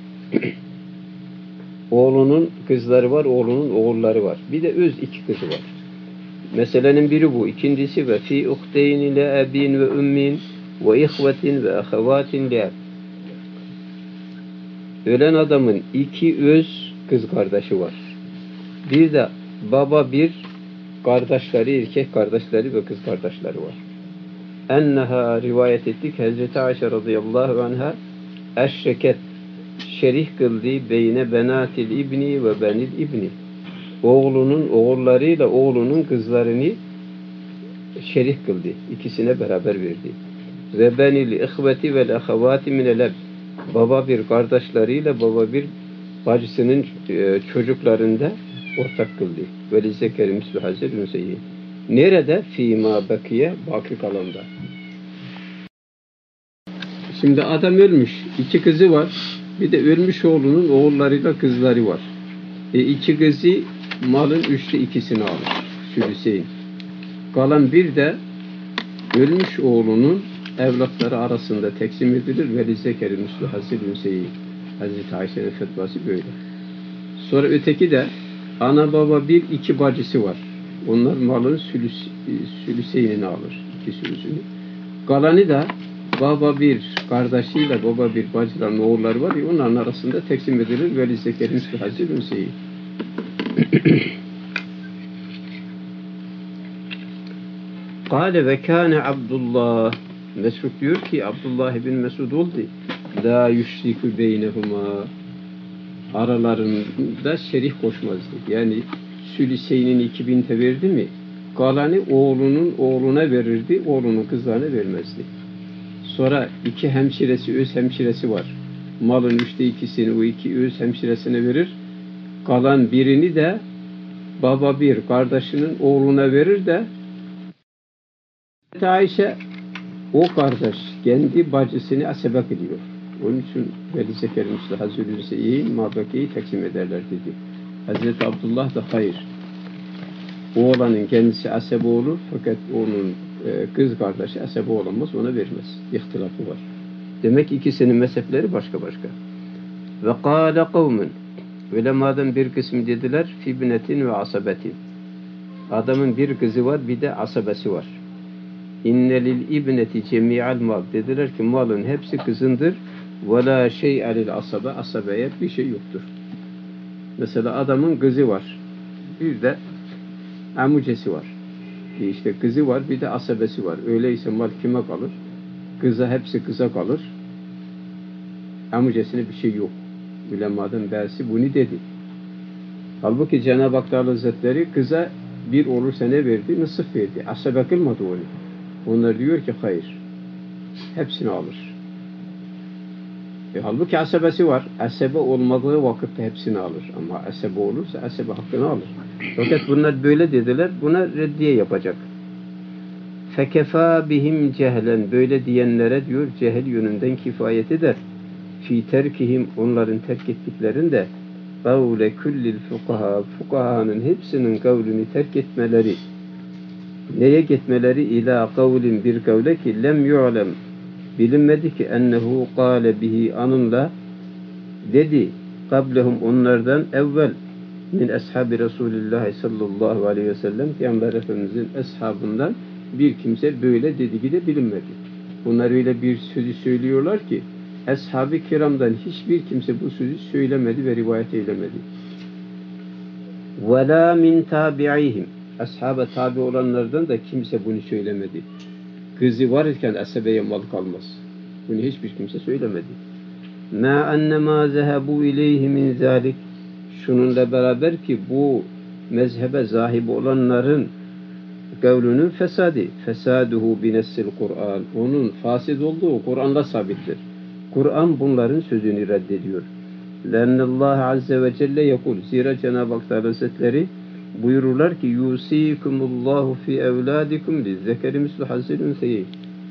oğlunun kızları var, oğlunun oğulları var. Bir de öz iki kızı var. Meselenin biri bu. İkincisi ve fi uhteyni le ebin ve ümmin ve ihvetin ve ahevatin le. Ölen adamın iki öz kız kardeşi var. Bir de baba bir kardeşleri, erkek kardeşleri ve kız kardeşleri var. Enneha rivayet ettik Hazreti Ayşe radıyallahu anha eşreket şerih kıldı beyne benatil ibni ve benil ibni. Oğlunun oğullarıyla oğlunun kızlarını şerih kıldı. İkisine beraber verdi. Ve benil ihveti vel ahavati minel. Baba bir kardeşleriyle baba bir bacısının çocuklarında ortak kıldı. Ve lizekerim mislu hazir müseyyin. Nerede? Fîmâ bakiye baki kalanda. Şimdi adam ölmüş. İki kızı var. Bir de ölmüş oğlunun oğullarıyla kızları var. İki kızı malın 2/3'ünü alır. Sülüseyn. Kalan bir de ölmüş oğlunun evlatları arasında teksim edilir. Ve lizekerim mislu hazir müseyyin. Hazreti Ayşe'nin fetvası böyle. Sonra öteki de ana baba bir iki bacısı var. Onlar malın sülüseynini alır. 2 sülüsünü. Kalanı da baba bir kardeşiyle baba bir bacıların oğulları var ya, onların arasında teksim edilir. Veli zekeri misli hazzil ünseyi. Kâle ve kâne Abdullah. Mesud diyor ki Abdullah bin Mesud oldu. La yüşrikü beynehuma. Aralarında şerih koşmazdı. Yani Süliseyn'in 2000 verdi mi? Kalanı oğlunun oğluna verirdi. Oğlunun kızlarına vermezdi. Sonra iki hemşiresi, öz hemşiresi var. Malın 2/3'sini o iki öz hemşiresine verir. Kalan birini de baba bir kardeşinin oğluna verir de Ayşe o kardeş kendi bacısını asebek ediyor. Onun için Veli Zekeri Müslü Hazreti Hüseyin mabekeyi taksim ederler dedi. Hazreti Abdullah da hayır. Oğlanın kendisi asebe olur fakat onun kız kardeşi asebe olamaz, ona vermez. İhtilafı var. Demek ikisinin mezhepleri başka başka. Ve kâle kavmun. Ulemadan bir kısmı dediler fibnetin ve asabetin. Adamın bir kızı var, bir de asabesi var. İnne lil ibneti cemi'al mal. Dediler ki malın hepsi kızındır. Ve la şey'e lil asabe. Asabeye bir şey yoktur. Mesela adamın kızı var. Bir de amucesi var. İşte kızı var, bir de asabesi var. Öyleyse mal kime kalır? Kıza, hepsi kıza kalır. Amucesine bir şey yok. Ulemadan birisi bunu dedi. Halbuki Cenab-ı Hak Teala Hazretleri kıza bir olursa ne verdi? Nısıf verdi. Asabe kılmadı onu. Onlar diyor ki hayır. Hepsini alır. Halbuki asabesi var. Asebe olmadığı vakitte hepsini alır. Ama asebe olursa asebe hakkını alır. Fakat bunlar böyle dediler. Buna reddiye yapacak. Fekefâ bihim cehlen. Böyle diyenlere diyor cehil yönünden kifayet eder. Fî terkihim, onların terk ettiklerinde kavle kullil fukaha, fukahanın hepsinin kavlini terk etmeleri, neye gitmeleri? İlâ kavlin, bir kavle ki lem yu'lem, bilinmedi ki ennehu kâle bihi, anınla dedi kablehum, onlardan evvel min ashabi Resulullah sallallahu aleyhi ve sellem, Peygamber Efendimizin ashabından bir kimse böyle dediği de bilinmedi. Bunlar öyle bir sözü söylüyorlar ki ashab-ı kiramdan hiçbir kimse bu sözü söylemedi ve rivayet eylemedi. وَلَا مِنْ تَابِعِهِمْ, ashaba tabi olanlardan da kimse bunu söylemedi. Kızı varken asabeye mal kalmaz. Bunu hiçbir kimse söylemedi. مَا أَنَّمَا ذَهَبُوا اِلَيْهِ مِنْ ذَٰلِكِ, şununla beraber ki bu mezhebe zahib olanların kavlünün fesadi. Fesaduhu binessil Kur'an. Onun fasid olduğu Kur'an'la sabittir. Kur'an bunların sözünü reddediyor. Lennallahu azze ve celle yekul. Zira Cenab-ı Hak Teala Hazretleri buyururlar ki yusikumullahu fi evladikum lizzekeri mislu hazzil ünseyi.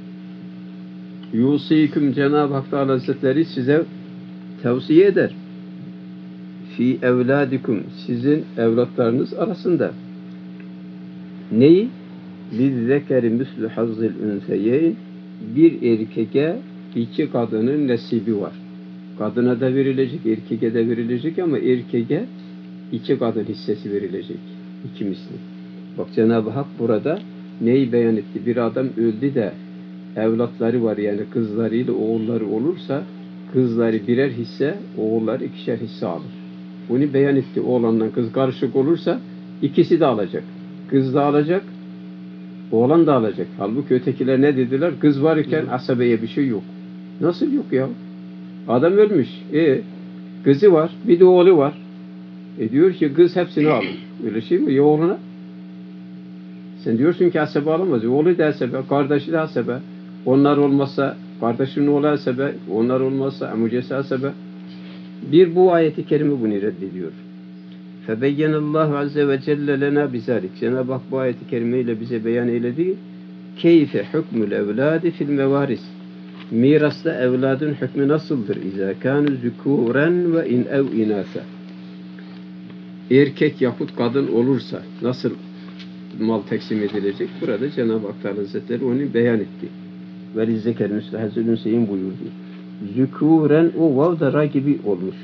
Yusikum, Cenab-ı Hak Teala Hazretleri size tavsiye eder. Fi evladikum, sizin evlatlarınız arasında. Neyi? Lizzekeri mislu hazzil ünseyi, bir erkeke iki kadının nasibi var. Kadına da verilecek, erkeğe de verilecek ama erkeğe iki kadın hissesi verilecek. İki misli. Bak Cenab-ı Hak burada neyi beyan etti? Bir adam öldü de evlatları var, yani kızlarıyla oğulları olursa kızları birer hisse, oğulları ikişer hisse alır. Bunu beyan etti. Oğlanla kız karışık olursa ikisi de alacak. Kız da alacak, oğlan da alacak. Halbuki ötekiler ne dediler? Kız varken asabeye bir şey yok. Nasıl yok ya? Adam ölmüş. Kızı var, bir de oğlu var. Diyor ki kız hepsini alır. Öyle şey mi? Ya oğluna? Sen diyorsun ki asebe alamaz. Oğlu da asebe, kardeşi de asebe. Onlar olmazsa kardeşinin oğlu asebe, onlar olmazsa amucesi asebe. Bir bu ayeti kerime bunu reddediyor. فَبَيَّنَ اللّٰهُ عَزَّ وَجَلَّ لَنَا بِذَٰلِكَ. Cenab-ı Hak bu ayeti kerimeyle bize beyan eyledi. كَيْفَ حُكْمُ الْاَوْلَادِ فِي الْمَوَارِسِ. Mirasta evladın hükmü nasıldır? اِذَا كَانُ ذُكُورًا وَاِنْ اَوْ اِنَاسًا. Erkek yahut kadın olursa nasıl mal teksim edilecek? Burada Cenab-ı Hak Teala Hazretleri onu beyan etti. وَلِزَّكَرْ مِسْلَ حَزِّ الْاُنْسَيِّنْ buyurdu. Zükûren, o vav da ra gibi olmuş.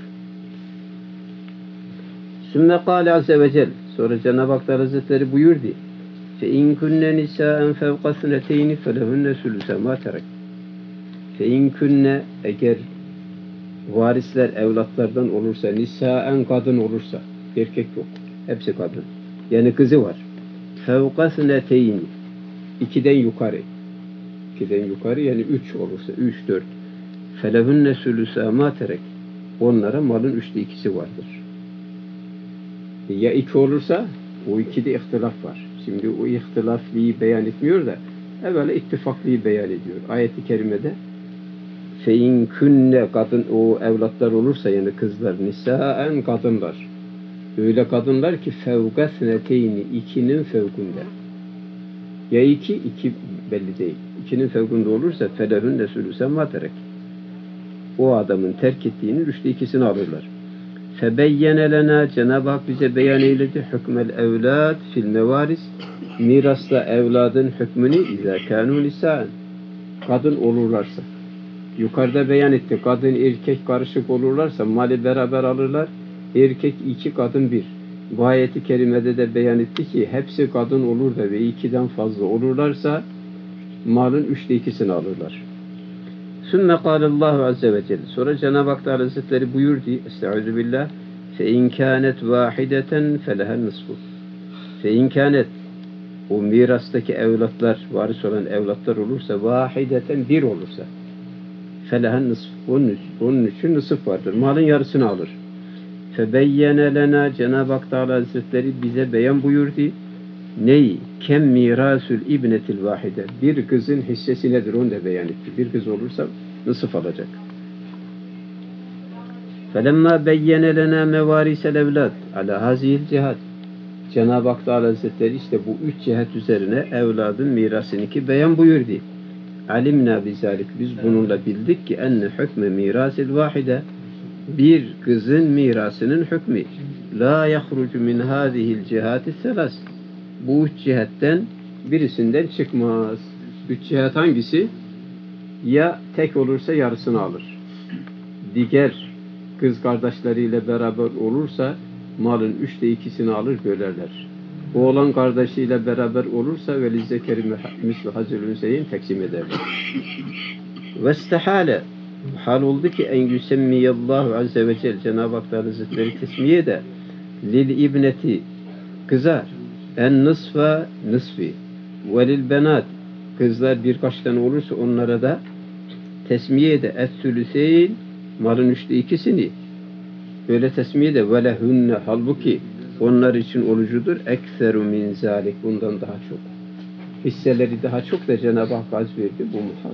Sümme kâle azze ve cel. Sonra Cenab-ı Hak Hazretleri buyurdu. فَاِنْ كُنَّ نِسَاءً فَوْقَ سُنَتَيْنِ فَلَهُنَّ سُلُسَ مَا تَرَكْ. Fe künne eğer varisler evlatlardan olursa, nisaen kadın olursa, erkek yok. Hepsi kadın. Yani kızı var. Fevka sneteyn. 2'den yukarı. 2'den yukarı yani 3 olursa, 3, 4. Felehünne sülüsâ mâ terek. Onlara malın 3'te 2'si vardır. Ya 2 olursa, o 2'de ihtilaf var. Şimdi o ihtilafliği beyan etmiyor da, evvela ittifaklıyı beyan ediyor. Ayet-i kerimede fein künne kadın o evlatlar olursa yani kızlar nisaen kadınlar. Öyle kadınlar ki fevga sneteyni 2'nin fevkunda. Ya 2 belli değil. 2'nin fevkunda olursa felehünne sülüsen materek. O adamın terk ettiğinin 3'te 2'sini alırlar. Febeyyene lena Cenab-ı Hak bize beyan eyledi hükmel evlad fil mevaris mirasta evladın hükmünü izâ kânû nisâen kadın olurlarsa. Yukarıda beyan etti. Kadın erkek karışık olurlarsa mali beraber alırlar. Erkek 2, kadın 1. Bu ayeti kerimede de beyan etti ki hepsi kadın olur da ve 2'den fazla olurlarsa malın 3'te 2'sini alırlar. Sümme kâlellâhu azze ve celle. Sonra Cenab-ı Hak Teala Hazretleri buyurdu. Estaizu billah. Fe in kânet vâhideten felehen nisfu. Fe in kânet o mirastaki evlatlar, varis olan evlatlar olursa vâhideten 1 olursa felehen nisf. Onun için nısıf vardır. Malın yarısını alır. Febeyyene lena Cenab-ı Hak Teala Hazretleri bize beyan buyurdu. Ney? Kem mirasül ibnetil vahide. Bir kızın hissesi nedir? Onu da beyan etti. Bir kız olursa nısıf alacak. Felemma beyyene lena mevarisel evlad ala hazihil cihat. Cenab-ı Hak Teala Hazretleri işte bu 3 cihet üzerine evladın mirasını ki beyan buyurdu. Alimna bizalik. Biz bununla bildik ki enne hükmü mirasil vahide. Bir kızın mirasının hükmü. La yahrucu min hazihil cihati selas. Bu 3 cihetten birisinden çıkmaz. 3 cihet hangisi? Ya tek olursa yarısını alır. Diğer kız kardeşleriyle beraber olursa malın 3'te 2'sini alır, bölerler. Oğlan kardeşiyle beraber olursa velizzekeri mislu hazil ünseyin teksim ederler. Vestehale hal oldu ki en yüsemmiyallahu azze ve celle Cenab-ı Hak Hazretleri tesmiye de lil ibneti kıza en nısfa nısfi ve lil benat kızlar birkaç tane olursa onlara da tesmiye de et-sülüseyn malın 3'te 2'sini böyle tesmiye de ve lehunne halbuki onlar için olucudur ekseru min zalik bundan daha çok hisseleri daha çok da Cenab-ı Hak az verdi bu muhal.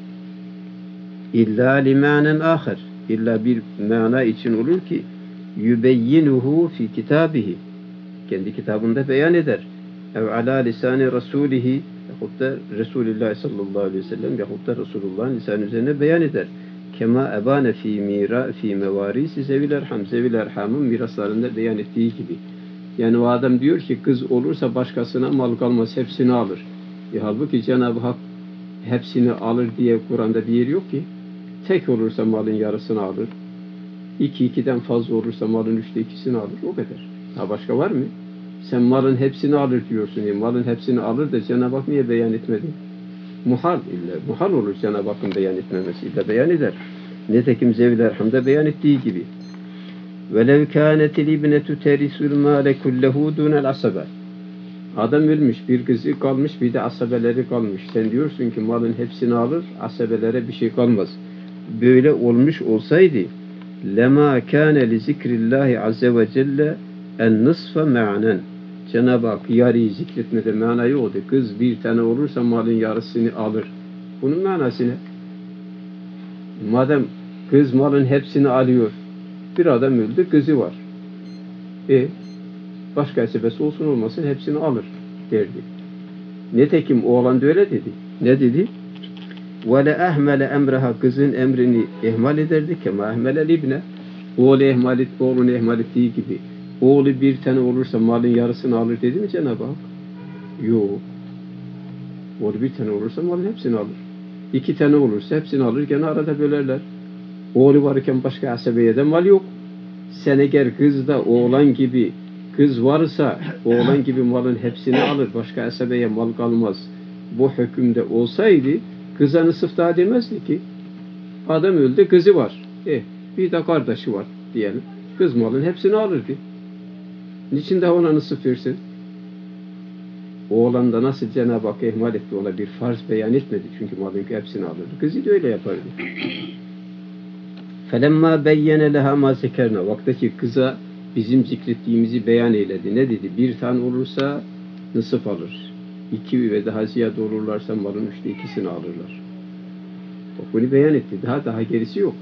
İlla limanen ahir. İlla bir mana için olur ki yübeyyinuhu fi kitabihi. Kendi kitabında beyan eder. Ev ala lisani rasulihi yahut da Resulullah sallallahu aleyhi ve sellem yahut da Resulullah'ın lisanı üzerine beyan eder. Kema ebane fi mevarisi zevil erham. Zevil erhamın miraslarında beyan ettiği gibi. Yani o adam diyor ki kız olursa başkasına mal kalmaz. Hepsini alır. Halbuki Cenab-ı Hak hepsini alır diye Kur'an'da bir yer yok ki. Tek olursa malın yarısını alır. 2'den fazla olursa malın 3'te 2'sini alır. O kadar. Daha başka var mı? Sen malın hepsini alır diyorsun. Malın hepsini alır da Cenab-ı Hak niye beyan etmedi? Muhal illa. Muhal olur Cenab-ı Hakk'ın beyan etmemesi. İlla beyan eder. Nitekim Zevil Erham'da beyan ettiği gibi. وَلَوْ كَانَتِ الْاِبْنَةُ تَرِسُ الْمَالَ كُلَّهُ دُونَ الْعَصَبَةِ Adam ölmüş, bir kızı kalmış, bir de asabeleri kalmış. Sen diyorsun ki malın hepsini alır, asabelere bir şey kalmaz. Böyle olmuş olsaydı لَمَا كَانَ لِذِكْرِ اللّٰهِ عَزَّ وَجَلَّ النِّصْفَ مَعْنًا Cenab-ı Hak yarıyı zikretmede manayı oldu. Kız bir tane olursa malın yarısını alır. Bunun manası ne? Madem kız malın hepsini alıyor, bir adam öldü, kızı var. Başka sebesi olsun olmasın hepsini alır derdi. Nitekim oğlan da öyle dedi. Ne dedi? وَلَا اَهْمَلَ اَمْرَهَا Kızın emrini ihmal ederdi. كَمَا اَهْمَلَ الْاِبْنَ Oğlunu ihmal ettiği gibi. Oğlu bir tane olursa malın yarısını alır dedi mi Cenab-ı Hak? Yok. Oğlu bir tane olursa malın hepsini alır. 2 tane olursa hepsini alır. Gene arada bölerler. Oğlu varken başka asabeye de mal yok. Sen eğer kızda oğlan gibi kız varsa oğlan gibi malın hepsini alır. Başka asabeye mal kalmaz. Bu hükümde olsaydı kıza nısıf daha demezdi ki. Adam öldü, kızı var. Bir de kardeşi var diyelim. Kız malın hepsini alırdı. Niçin de ona nısıf versin? Oğlan da nasıl Cenab-ı Hak ihmal etti, ona bir farz beyan etmedi. Çünkü malın hepsini alırdı. Kızı da öyle yapardı. فَلَمَّا بَيَّنَ لَهَا مَا زَكَرْنَا Vaktaki kıza bizim zikrettiğimizi beyan eyledi. Ne dedi? Bir tane olursa nısıf alır. 2 ve daha ziyade olurlarsa malın 3'te 2'sini alırlar. Bak bunu beyan etti. Daha gerisi yok.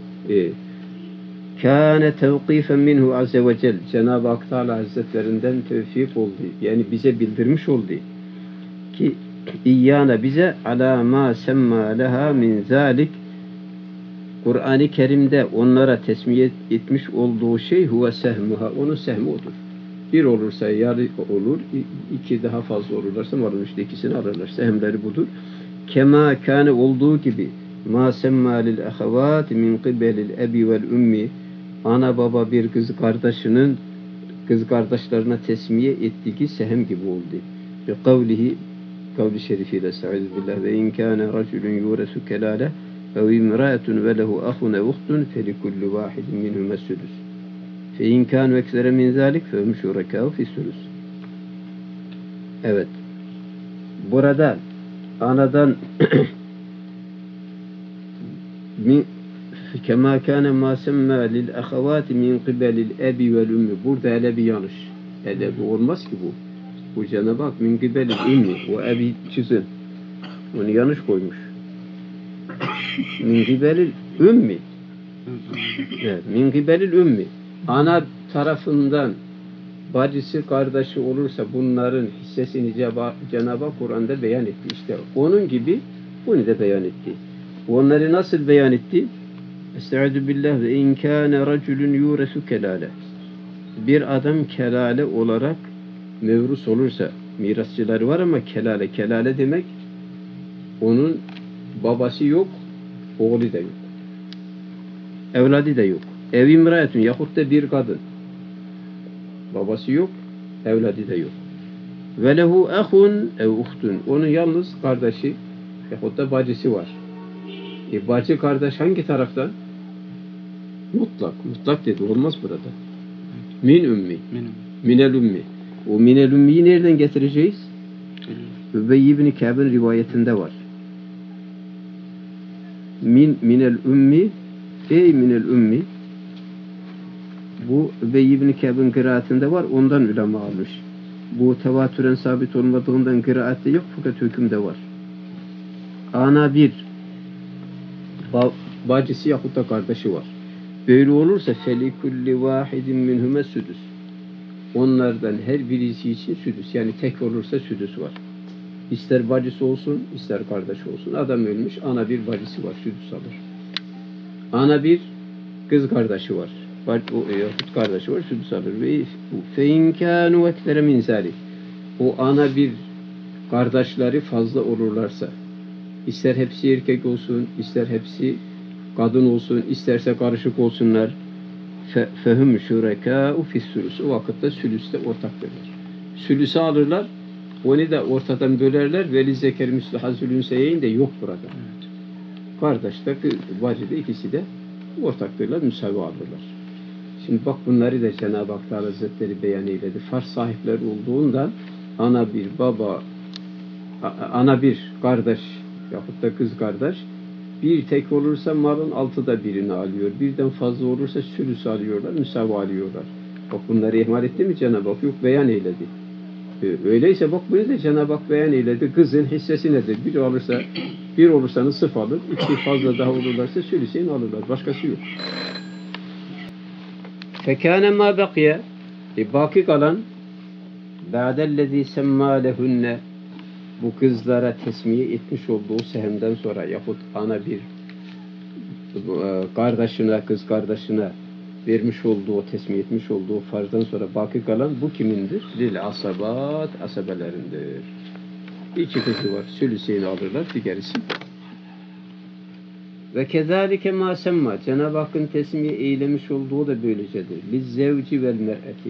Kâne tevkîfen minhu azze ve cel. Cenab-ı Hak Teala Hazretlerinden tevfik oldu. Yani bize bildirmiş oldu. Ki İyyâne bize alâ mâ semmâ leha min zâlik. Kur'an-ı Kerim'de onlara tesmiyet etmiş olduğu şey huve sehmuha. Onun sehmi odur. 1 olursa yarı olur. 2 daha fazla olurlarsa malın 3'te 2'sini alırlar. Sehmleri budur. Kema kâne olduğu gibi ma semmâ lil ahavâti min qibelil ebi vel ummi. Ana baba bir kız kardeşlerine tesmiye ettiği sehem gibi oldu. Ve kavli şerifiyle estaizu billah ve in kâne raculun yuresu kelâle ev imra'atun ve lehu ahun ev uhtun felikulli vahidin minhum sudus. Fe in kânu eksere min zâlik fe hum şurekâhu fissudus. Evet. Burada anadan kema kâne mâ semmâ lil ahavâti min qibelil ebi vel ummi. Burada hele bir yanlış. Hele bu olmaz ki bu. Bu Cenab-ı Hak min qibelil ummi. O ebi çizin. Onu yanlış koymuş. Min qibelil ummi. Evet. Min qibelil ummi. Ana tarafından bacısı kardeşi olursa bunların hissesini Cenab-ı Hak Kur'an'da beyan etti. İşte onun gibi bunu da beyan etti. Onları nasıl beyan etti? Estaizu billah ve in kâne raculun yuresu kelâle. Bir adam kelale olarak mevrus olursa, mirasçıları var ama kelale demek onun babası yok, oğlu da yok. Evladı da yok. Ev imra'atun yahut da bir kadın. Babası yok, evladı da yok. Ve lehu ahun ev uhtun. Onun yalnız kardeşi yahut da bacısı var. Bacı kardeş hangi taraftan? Mutlak dedi. Olmaz burada. Min ümmi. Minel ümmi. O minel ümmiyi nereden getireceğiz? Übey ibn Kâb'in rivayetinde var. Minel ümmi minel ümmi. Bu Übey ibn Kâb'in kıraatinde var. Ondan ulema almış. Bu tevatüren sabit olmadığından kıraatte yok fakat hükümde var. Ana bir bacısı yahut da kardeşi var. Böyle olursa felikulli vahidin minhume südüs. Onlardan her birisi için südüs. Yani tek olursa südüs var. İster bacısı olsun, ister kardeşi olsun. Adam ölmüş, ana bir bacısı var, südüs alır. Ana bir kız kardeşi var. Yahut kardeşi var, südüs alır. Ve fe in kânu ektere min zâlik. O ana bir kardeşleri fazla olurlarsa, ister hepsi erkek olsun, ister hepsi kadın olsun, isterse karışık olsunlar. Fehum şurekâ'u fissülüs. O vakitte sülüste ortaktırlar. Sülüsü alırlar, onu da ortadan bölerler. Veli zeker müslü hazülün seyeyin de yok burada. Evet. Kardeş de, bacı da ikisi de ortaktırlar, müsavi alırlar. Şimdi bak bunları da Cenab-ı Hak Hazretleri beyan eyledi. Farz sahipleri olduğundan ana bir baba, ana bir kardeş yahut da kız kardeş bir tek olursa malın 6'da birini alıyor. Birden fazla olursa sülüs alıyorlar, müsavi alıyorlar. Bak bunları ihmal etti mi Cenab-ı Hak? Yok, beyan eyledi. Öyleyse bak bunu da Cenab-ı Hak beyan eyledi. Kızın hissesi nedir? Bir olursa nısıf alır, 2 fazla daha olurlarsa sülüsün alırlar. Başkası yok. Fekâne mâ bekiye baki kalan ba'dellezî semmâ lehunne bu kızlara tesmiye etmiş olduğu sehemden sonra yahut ana bir kardeşine, kız kardeşine vermiş olduğu, tesmiye etmiş olduğu farzdan sonra baki kalan bu kimindir? Lil asabat, asabelerindir. 2 kızı var, sülüseyni alırlar, diğerisi. Ve kezalike ma semma, Cenab-ı Hakk'ın tesmiye eylemiş olduğu da böylecedir. Lizzevci vel mer'eti.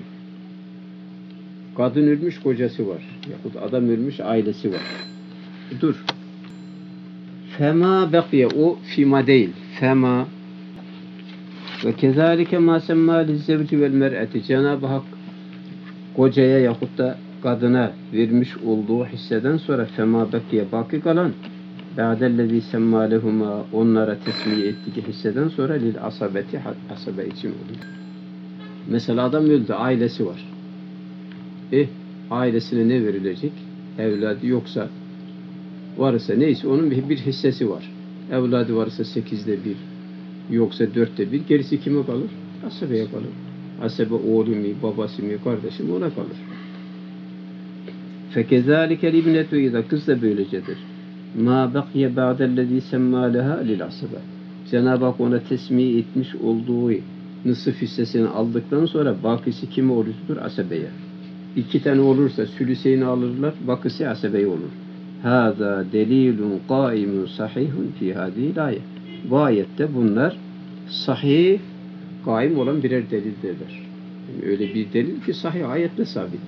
Kadın ölmüş, kocası var. Yahut adam ölmüş, ailesi var. Dur. Fema bekiye, o fima değil. fema ve kezalike ma semma lizzevci vel mer'eti. Cenab-ı Hak kocaya yahut da kadına vermiş olduğu hisseden sonra fema bakiye baki kalan ba'dellezî semma lehuma onlara tesmiye ettiği hisseden sonra lil asabeti asabe için oluyor. Mesela adam öldü, ailesi var. Ailesine ne verilecek? Evladı yoksa, varsa neyse onun bir hissesi var. Evladı varsa 8'de 1, yoksa 4'te 1, gerisi kime kalır? Asabeye kalır. Asabe oğlu mu, babası mı, kardeşi mi ona kalır. Fekezâlikel ibnetu idâ kız da böylecedir. Ma bakiye ba'dellezî semmâ leha lil asabe. Cenab-ı Hak ona tesmiye etmiş olduğu nısıf hissesini aldıktan sonra bakisi kime oluştur? Asabeye. 2 tane olursa sülüseyni alırlar, bakısı asabeye olur. Hâzâ delîlun qâimun sahihun fî hâzîl âye. Bu ayette bunlar sahih, kaim olan birer delildirler. Yani öyle bir delil ki sahih ayetle sabit.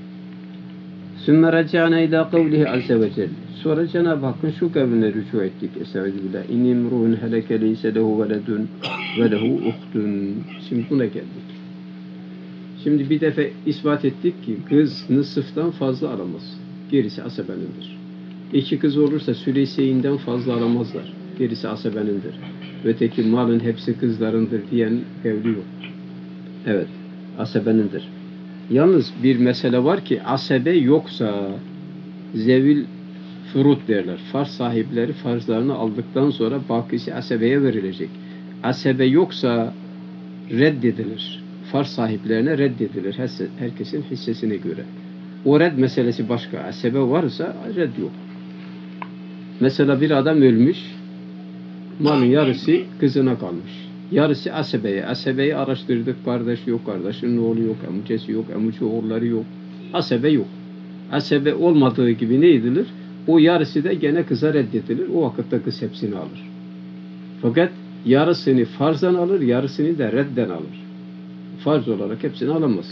Sümme raca'na ilâ kavlihi azze ve celle. Sonra Cenab-ı Hakk'ın şu kavline rücu ettik. Estağfirullah. İnimru'un heleke leyse lehu veledun ve lehu uhtun. Şimdi buna geldik. Şimdi bir defa ispat ettik ki kız nısıftan fazla alamaz. Gerisi asabenindir. 2 kız olursa süleyseyinden fazla alamazlar. Gerisi asabenindir. Öteki malın hepsi kızlarındır diyen kavli yok. Evet, asabenindir. Yalnız bir mesele var ki asebe yoksa zevil furut derler. Farz sahipleri farzlarını aldıktan sonra bakisi asebeye verilecek. Asebe yoksa reddedilir. Farz sahiplerine reddedilir. Herkesin hissesine göre. O red meselesi başka. Asebe varsa red yok. Mesela bir adam ölmüş. Malın yarısı kızına kalmış. Yarısı asebeye. Asebeyi araştırdık. Kardeşi yok, kardeşinin oğlu yok, amcası yok, amca oğulları yok. Asebe yok. Asebe olmadığı gibi ne edilir? O yarısı da gene kıza reddedilir. O vakitte kız hepsini alır. Fakat yarısını farzdan alır, yarısını da redden alır. Farz olarak hepsini alamaz.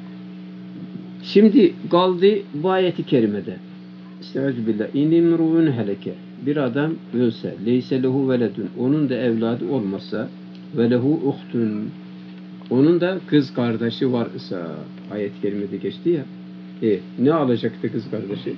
Şimdi kaldı bu ayeti kerimede. Estağfirullah. İnimru'un heleke. Bir adam ölse, leyse lehu veledun. Onun da evladı olmasa, ve lehu uhtun. Onun da kız kardeşi varsa, ayet-i kerimede geçti ya. Ne alacaktı kız kardeşi?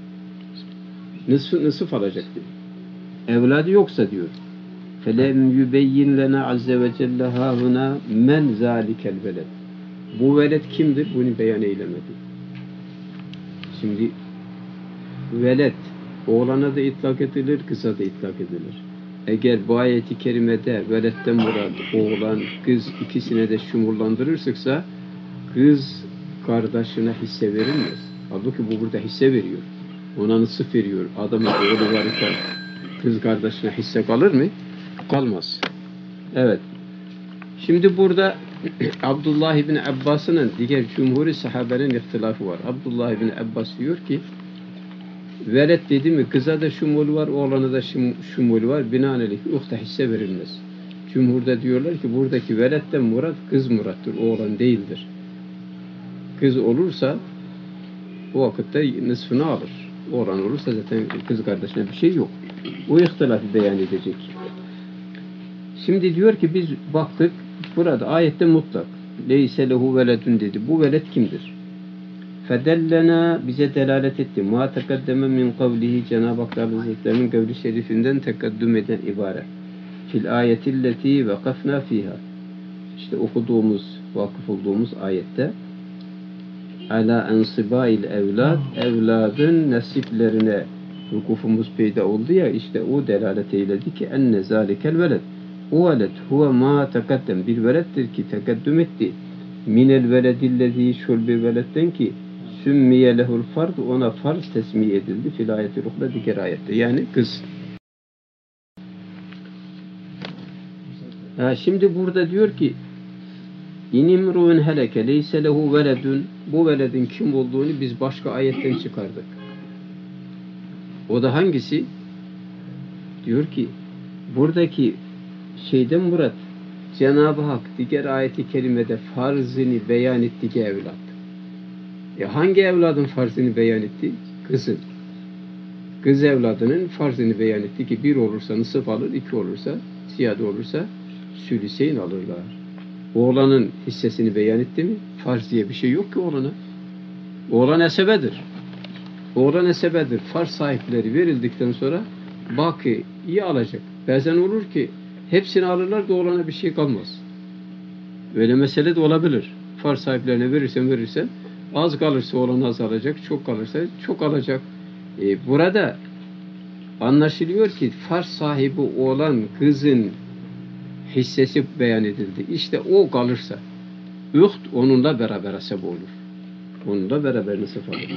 Nısıf alacaktı. Evladı yoksa diyor. فَلَمْ يُبَيِّنْ لَنَا عَزَّ وَجَلَّ هَاهُنَا مَنْ ذَٰلِكَ الْوَلَدِ. Bu veled kimdir? Bunu beyan eylemedi. Şimdi veled oğlana da itlak edilir, kıza da itlak edilir. Eğer bu ayeti kerimede veletten murad oğlan, kız ikisine de şumurlandırırsaksa kız kardeşine hisse verilmez. Halbuki bu burada hisse veriyor. Ona nısıf veriyor. Adamın oğlu varsa kız kardeşine hisse kalır mı? Kalmaz. Evet. Şimdi burada Abdullah İbni Abbas'ın diğer cumhuri sahabenin ihtilafı var. Abdullah İbni Abbas diyor ki veled dedi mi kıza da şumul var, oğlana da şumul var. Binaenaleyh uhta hisse verilmez. Cumhurda diyorlar ki buradaki veledden murad kız murattır, oğlan değildir. Kız olursa o vakitte nısfını alır. Oğlan olursa zaten kız kardeşine bir şey yok. O ihtilafı beyan edecek. Şimdi diyor ki biz baktık burada ayette mutlak. Leyse lehu veledun dedi. Bu veled kimdir? Fedellena bize delalet etti. Ma tekaddeme min kavlihi Cenab-ı Hak Hazretleri'nin kavli şerifinden tekaddüm eden ibaret. Fil ayetilleti vakafna fiha. İşte okuduğumuz, vakıf olduğumuz ayette ala ensibail evlad, evladın nasiplerine vukufumuz peyda oldu ya, işte o delalet eyledi ki enne zalikel veled. O veled huve ma tekaddem, bir veleddir ki tekaddüm etti. Minel veledillezi şul bir veledden ki sümmiye lehul fard, ona farz tesmiye edildi fil ayeti ruhla diğer ayette. Yani kız. Şimdi burada diyor ki İnimru'un heleke leyse lehu veledun. Bu veledin kim olduğunu biz başka ayetten çıkardık. O da hangisi? Diyor ki buradaki şeyden murat Cenab-ı Hak diğer ayeti kerimede farzını beyan etti ki evlat. Hangi evladın farzını beyan etti? Kızın. kız evladının farzını beyan etti ki bir olursa nısıf alır, iki olursa, ziyade olursa sülüseyn alırlar. Oğlanın hissesini beyan etti mi? Farz diye bir şey yok ki oğlana. Oğlan esebedir. Oğlan esebedir. Farz sahipleri verildikten sonra baki iyi alacak. Bazen olur ki hepsini alırlar da oğlana bir şey kalmaz. Öyle mesele de olabilir. Farz sahiplerine verirsen az kalırsa oğlan az alacak, çok kalırsa çok alacak. Burada anlaşılıyor ki farz sahibi olan kızın hissesi beyan edildi. İşte o kalırsa üht onunla beraber asab olur. Onunla beraber nasip alır.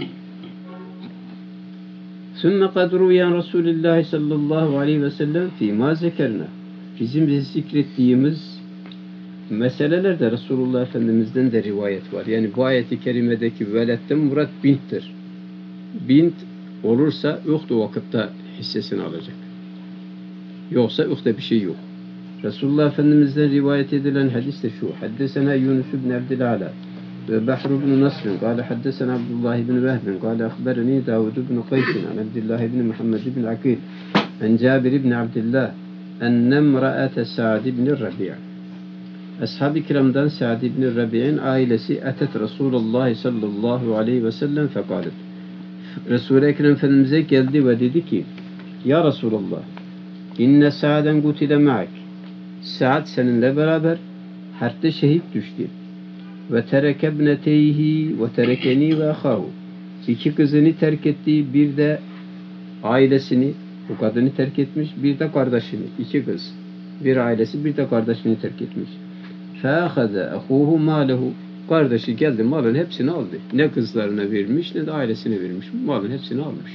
ثُمَّ قَدْ رُوِيَ عَنْ رَسُولِ اللّٰهِ sallallahu aleyhi ve sellem فِي مَا ذَكَرْنَا Bizim zikrettiğimiz meselelerde Resulullah Efendimiz'den de rivayet var. Yani bu ayet-i kerimedeki veletten murat binttir. Bint olursa üht o vakitte hissesini alacak. Yoksa ühte bir şey yok. Resulullah Efendimiz'den rivayet edilen hadis de şu. Haddesena Yunus ibn Abdülala ve Bahr ibn Nasr kâle haddesena Abdullah ibn Vehb kâle akbereni Davud ibn Qaysin an Abdullah ibn Muhammed ibn Akil an Cabir ibn Abdullah enne imra'ate Sa'd ibn Rabi'a Ashab-ı kiramdan Sa'd ibn Rabi'in ailesi etet Resulullah sallallahu aleyhi ve sellem fekalet Resul-i Ekrem Efendimiz'e geldi ve dedi ki Ya Resulallah inne Sa'den gutile ma'ak Sa'd seninle beraber harpte şehit düştü. Ve tereke ibneteyhi ve terekeni ve ahahu. İki kızını terk etti, bir de ailesini, bu kadını terk etmiş, bir de kardeşini. İki kız. Bir ailesi, bir de kardeşini terk etmiş. Fe'ahaze ahuhu mâlehu. Kardeşi geldi, malın hepsini aldı. Ne kızlarına vermiş, ne de ailesine vermiş. Malın hepsini almış.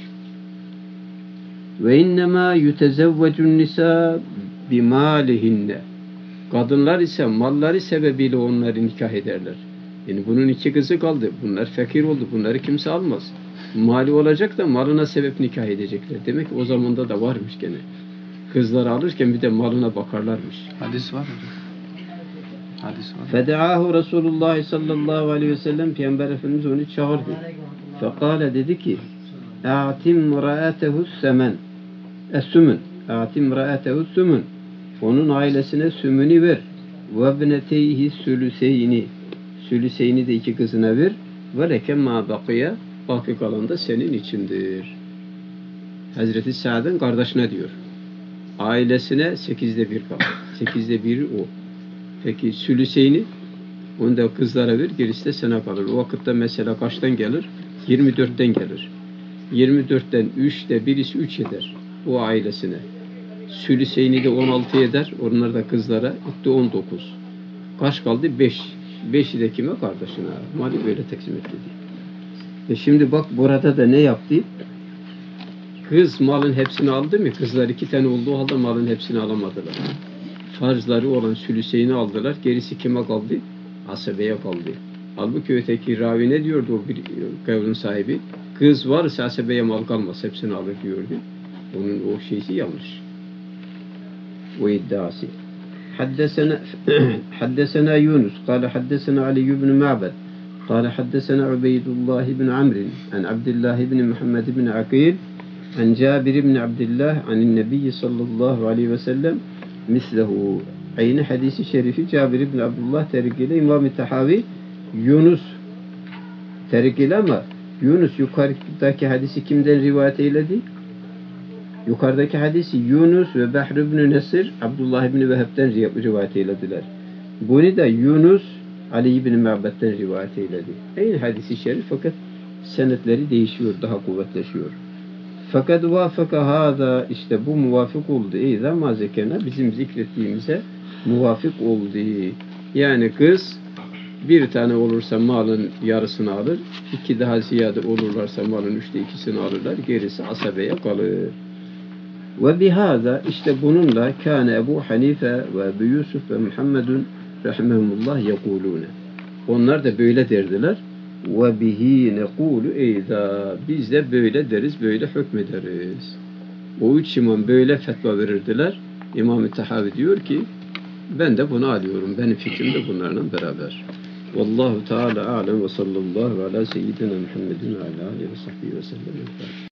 Ve innemâ yutezevvecun nisâ bimâlihinne. Kadınlar ise malları sebebiyle onları nikah ederler. Yani bunun iki kızı kaldı. Bunlar fakir oldu. Bunları kimse almaz. Mali olacak da malına sebep nikah edecekler. Demek ki o zamanda da varmış gene. Kızları alırken bir de malına bakarlarmış. Hadis var mı? Hadis var. Fede'ahu Resulullah sallallahu aleyhi ve sellem Peygamber Efendimiz onu çağırdı. Fekale dedi ki A'tim ra'atehu semen Es-sümün A'tim ra'atehu sümün Onun ailesine sümünü ver. وَبْنَتَيْهِ sülüseyni Sülüseyni de iki kızına ver. وَلَكَ مَا بَقِيَ Baki kalan da senin içindir. Hazreti Sa'd'ın kardeşine diyor. Ailesine 8'de 1 kalır. 8'de 1 o. Peki sülüseyni onu da kızlara ver. Gerisi de sana kalır. O vakitte mesela kaçtan gelir? 24'ten gelir. 24'ten 3'te birisi 3 eder. O ailesine. Sülüseyni de 16 eder. Onlar da kızlara. Etti 19. Kaç kaldı? 5. 5'i de kime? Kardeşine. Mali böyle taksim etti diye. Şimdi bak burada da ne yaptı? Kız malın hepsini aldı mı? Kızlar 2 tane olduğu halde malın hepsini alamadılar. Farzları olan sülüseyni aldılar. Gerisi kime kaldı? Asabeye kaldı. Halbuki öteki ravi ne diyordu o bir kavlin sahibi? Kız varsa asabeye mal kalmaz. Hepsini alır diyordu. Onun o şeysi yanlış. O iddiası. حدثنا يونس قال حدثنا علي بن معبد قال حدثنا عبيد الله بن عمرو عن عبد الله بن محمد بن عقيل عن جابر بن عبد الله عن النبي صلى الله عليه وسلم مثله. Aynı hadisi şerifi Cabir ibn Abdullah terkiyle İmam-ı Tahavi Yunus terkiyle ama Yunus yukarıdaki hadisi kimden rivayet eyledi? Yukarıdaki hadisi Yunus ve Bahr ibn Nasr Abdullah ibn Vehb'den rivayet eylediler. Bunu da Yunus Ali ibn Ma'bed'den rivayet eyledi. Aynı hadisi şerif fakat senetleri değişiyor, daha kuvvetleşiyor. Fakat vafaka hâzâ işte bu muvafık oldu. İzâ mâ zekerna bizim zikrettiğimize muvafık oldu. Yani kız bir tane olursa malın yarısını alır. 2 daha ziyade olurlarsa malın 3'te 2'sini alırlar. Gerisi asabeye kalır. Ve bihâzâ işte bununla kâne Ebu Hanife ve Ebu Yusuf ve Muhammedun rahimehumullah yekulûne. Onlar da böyle derdiler. Ve bihi nekûlü eyzâ. Biz de böyle deriz, böyle hükmederiz. O 3 imam böyle fetva verirdiler. İmam-ı Tahavi diyor ki ben de bunu alıyorum. Benim fikrim de bunlarla beraber. Vallahu Teala alem ve sallallahu ala seyyidina Muhammedin ve ala aleyhi ve sahbihi ve sellem.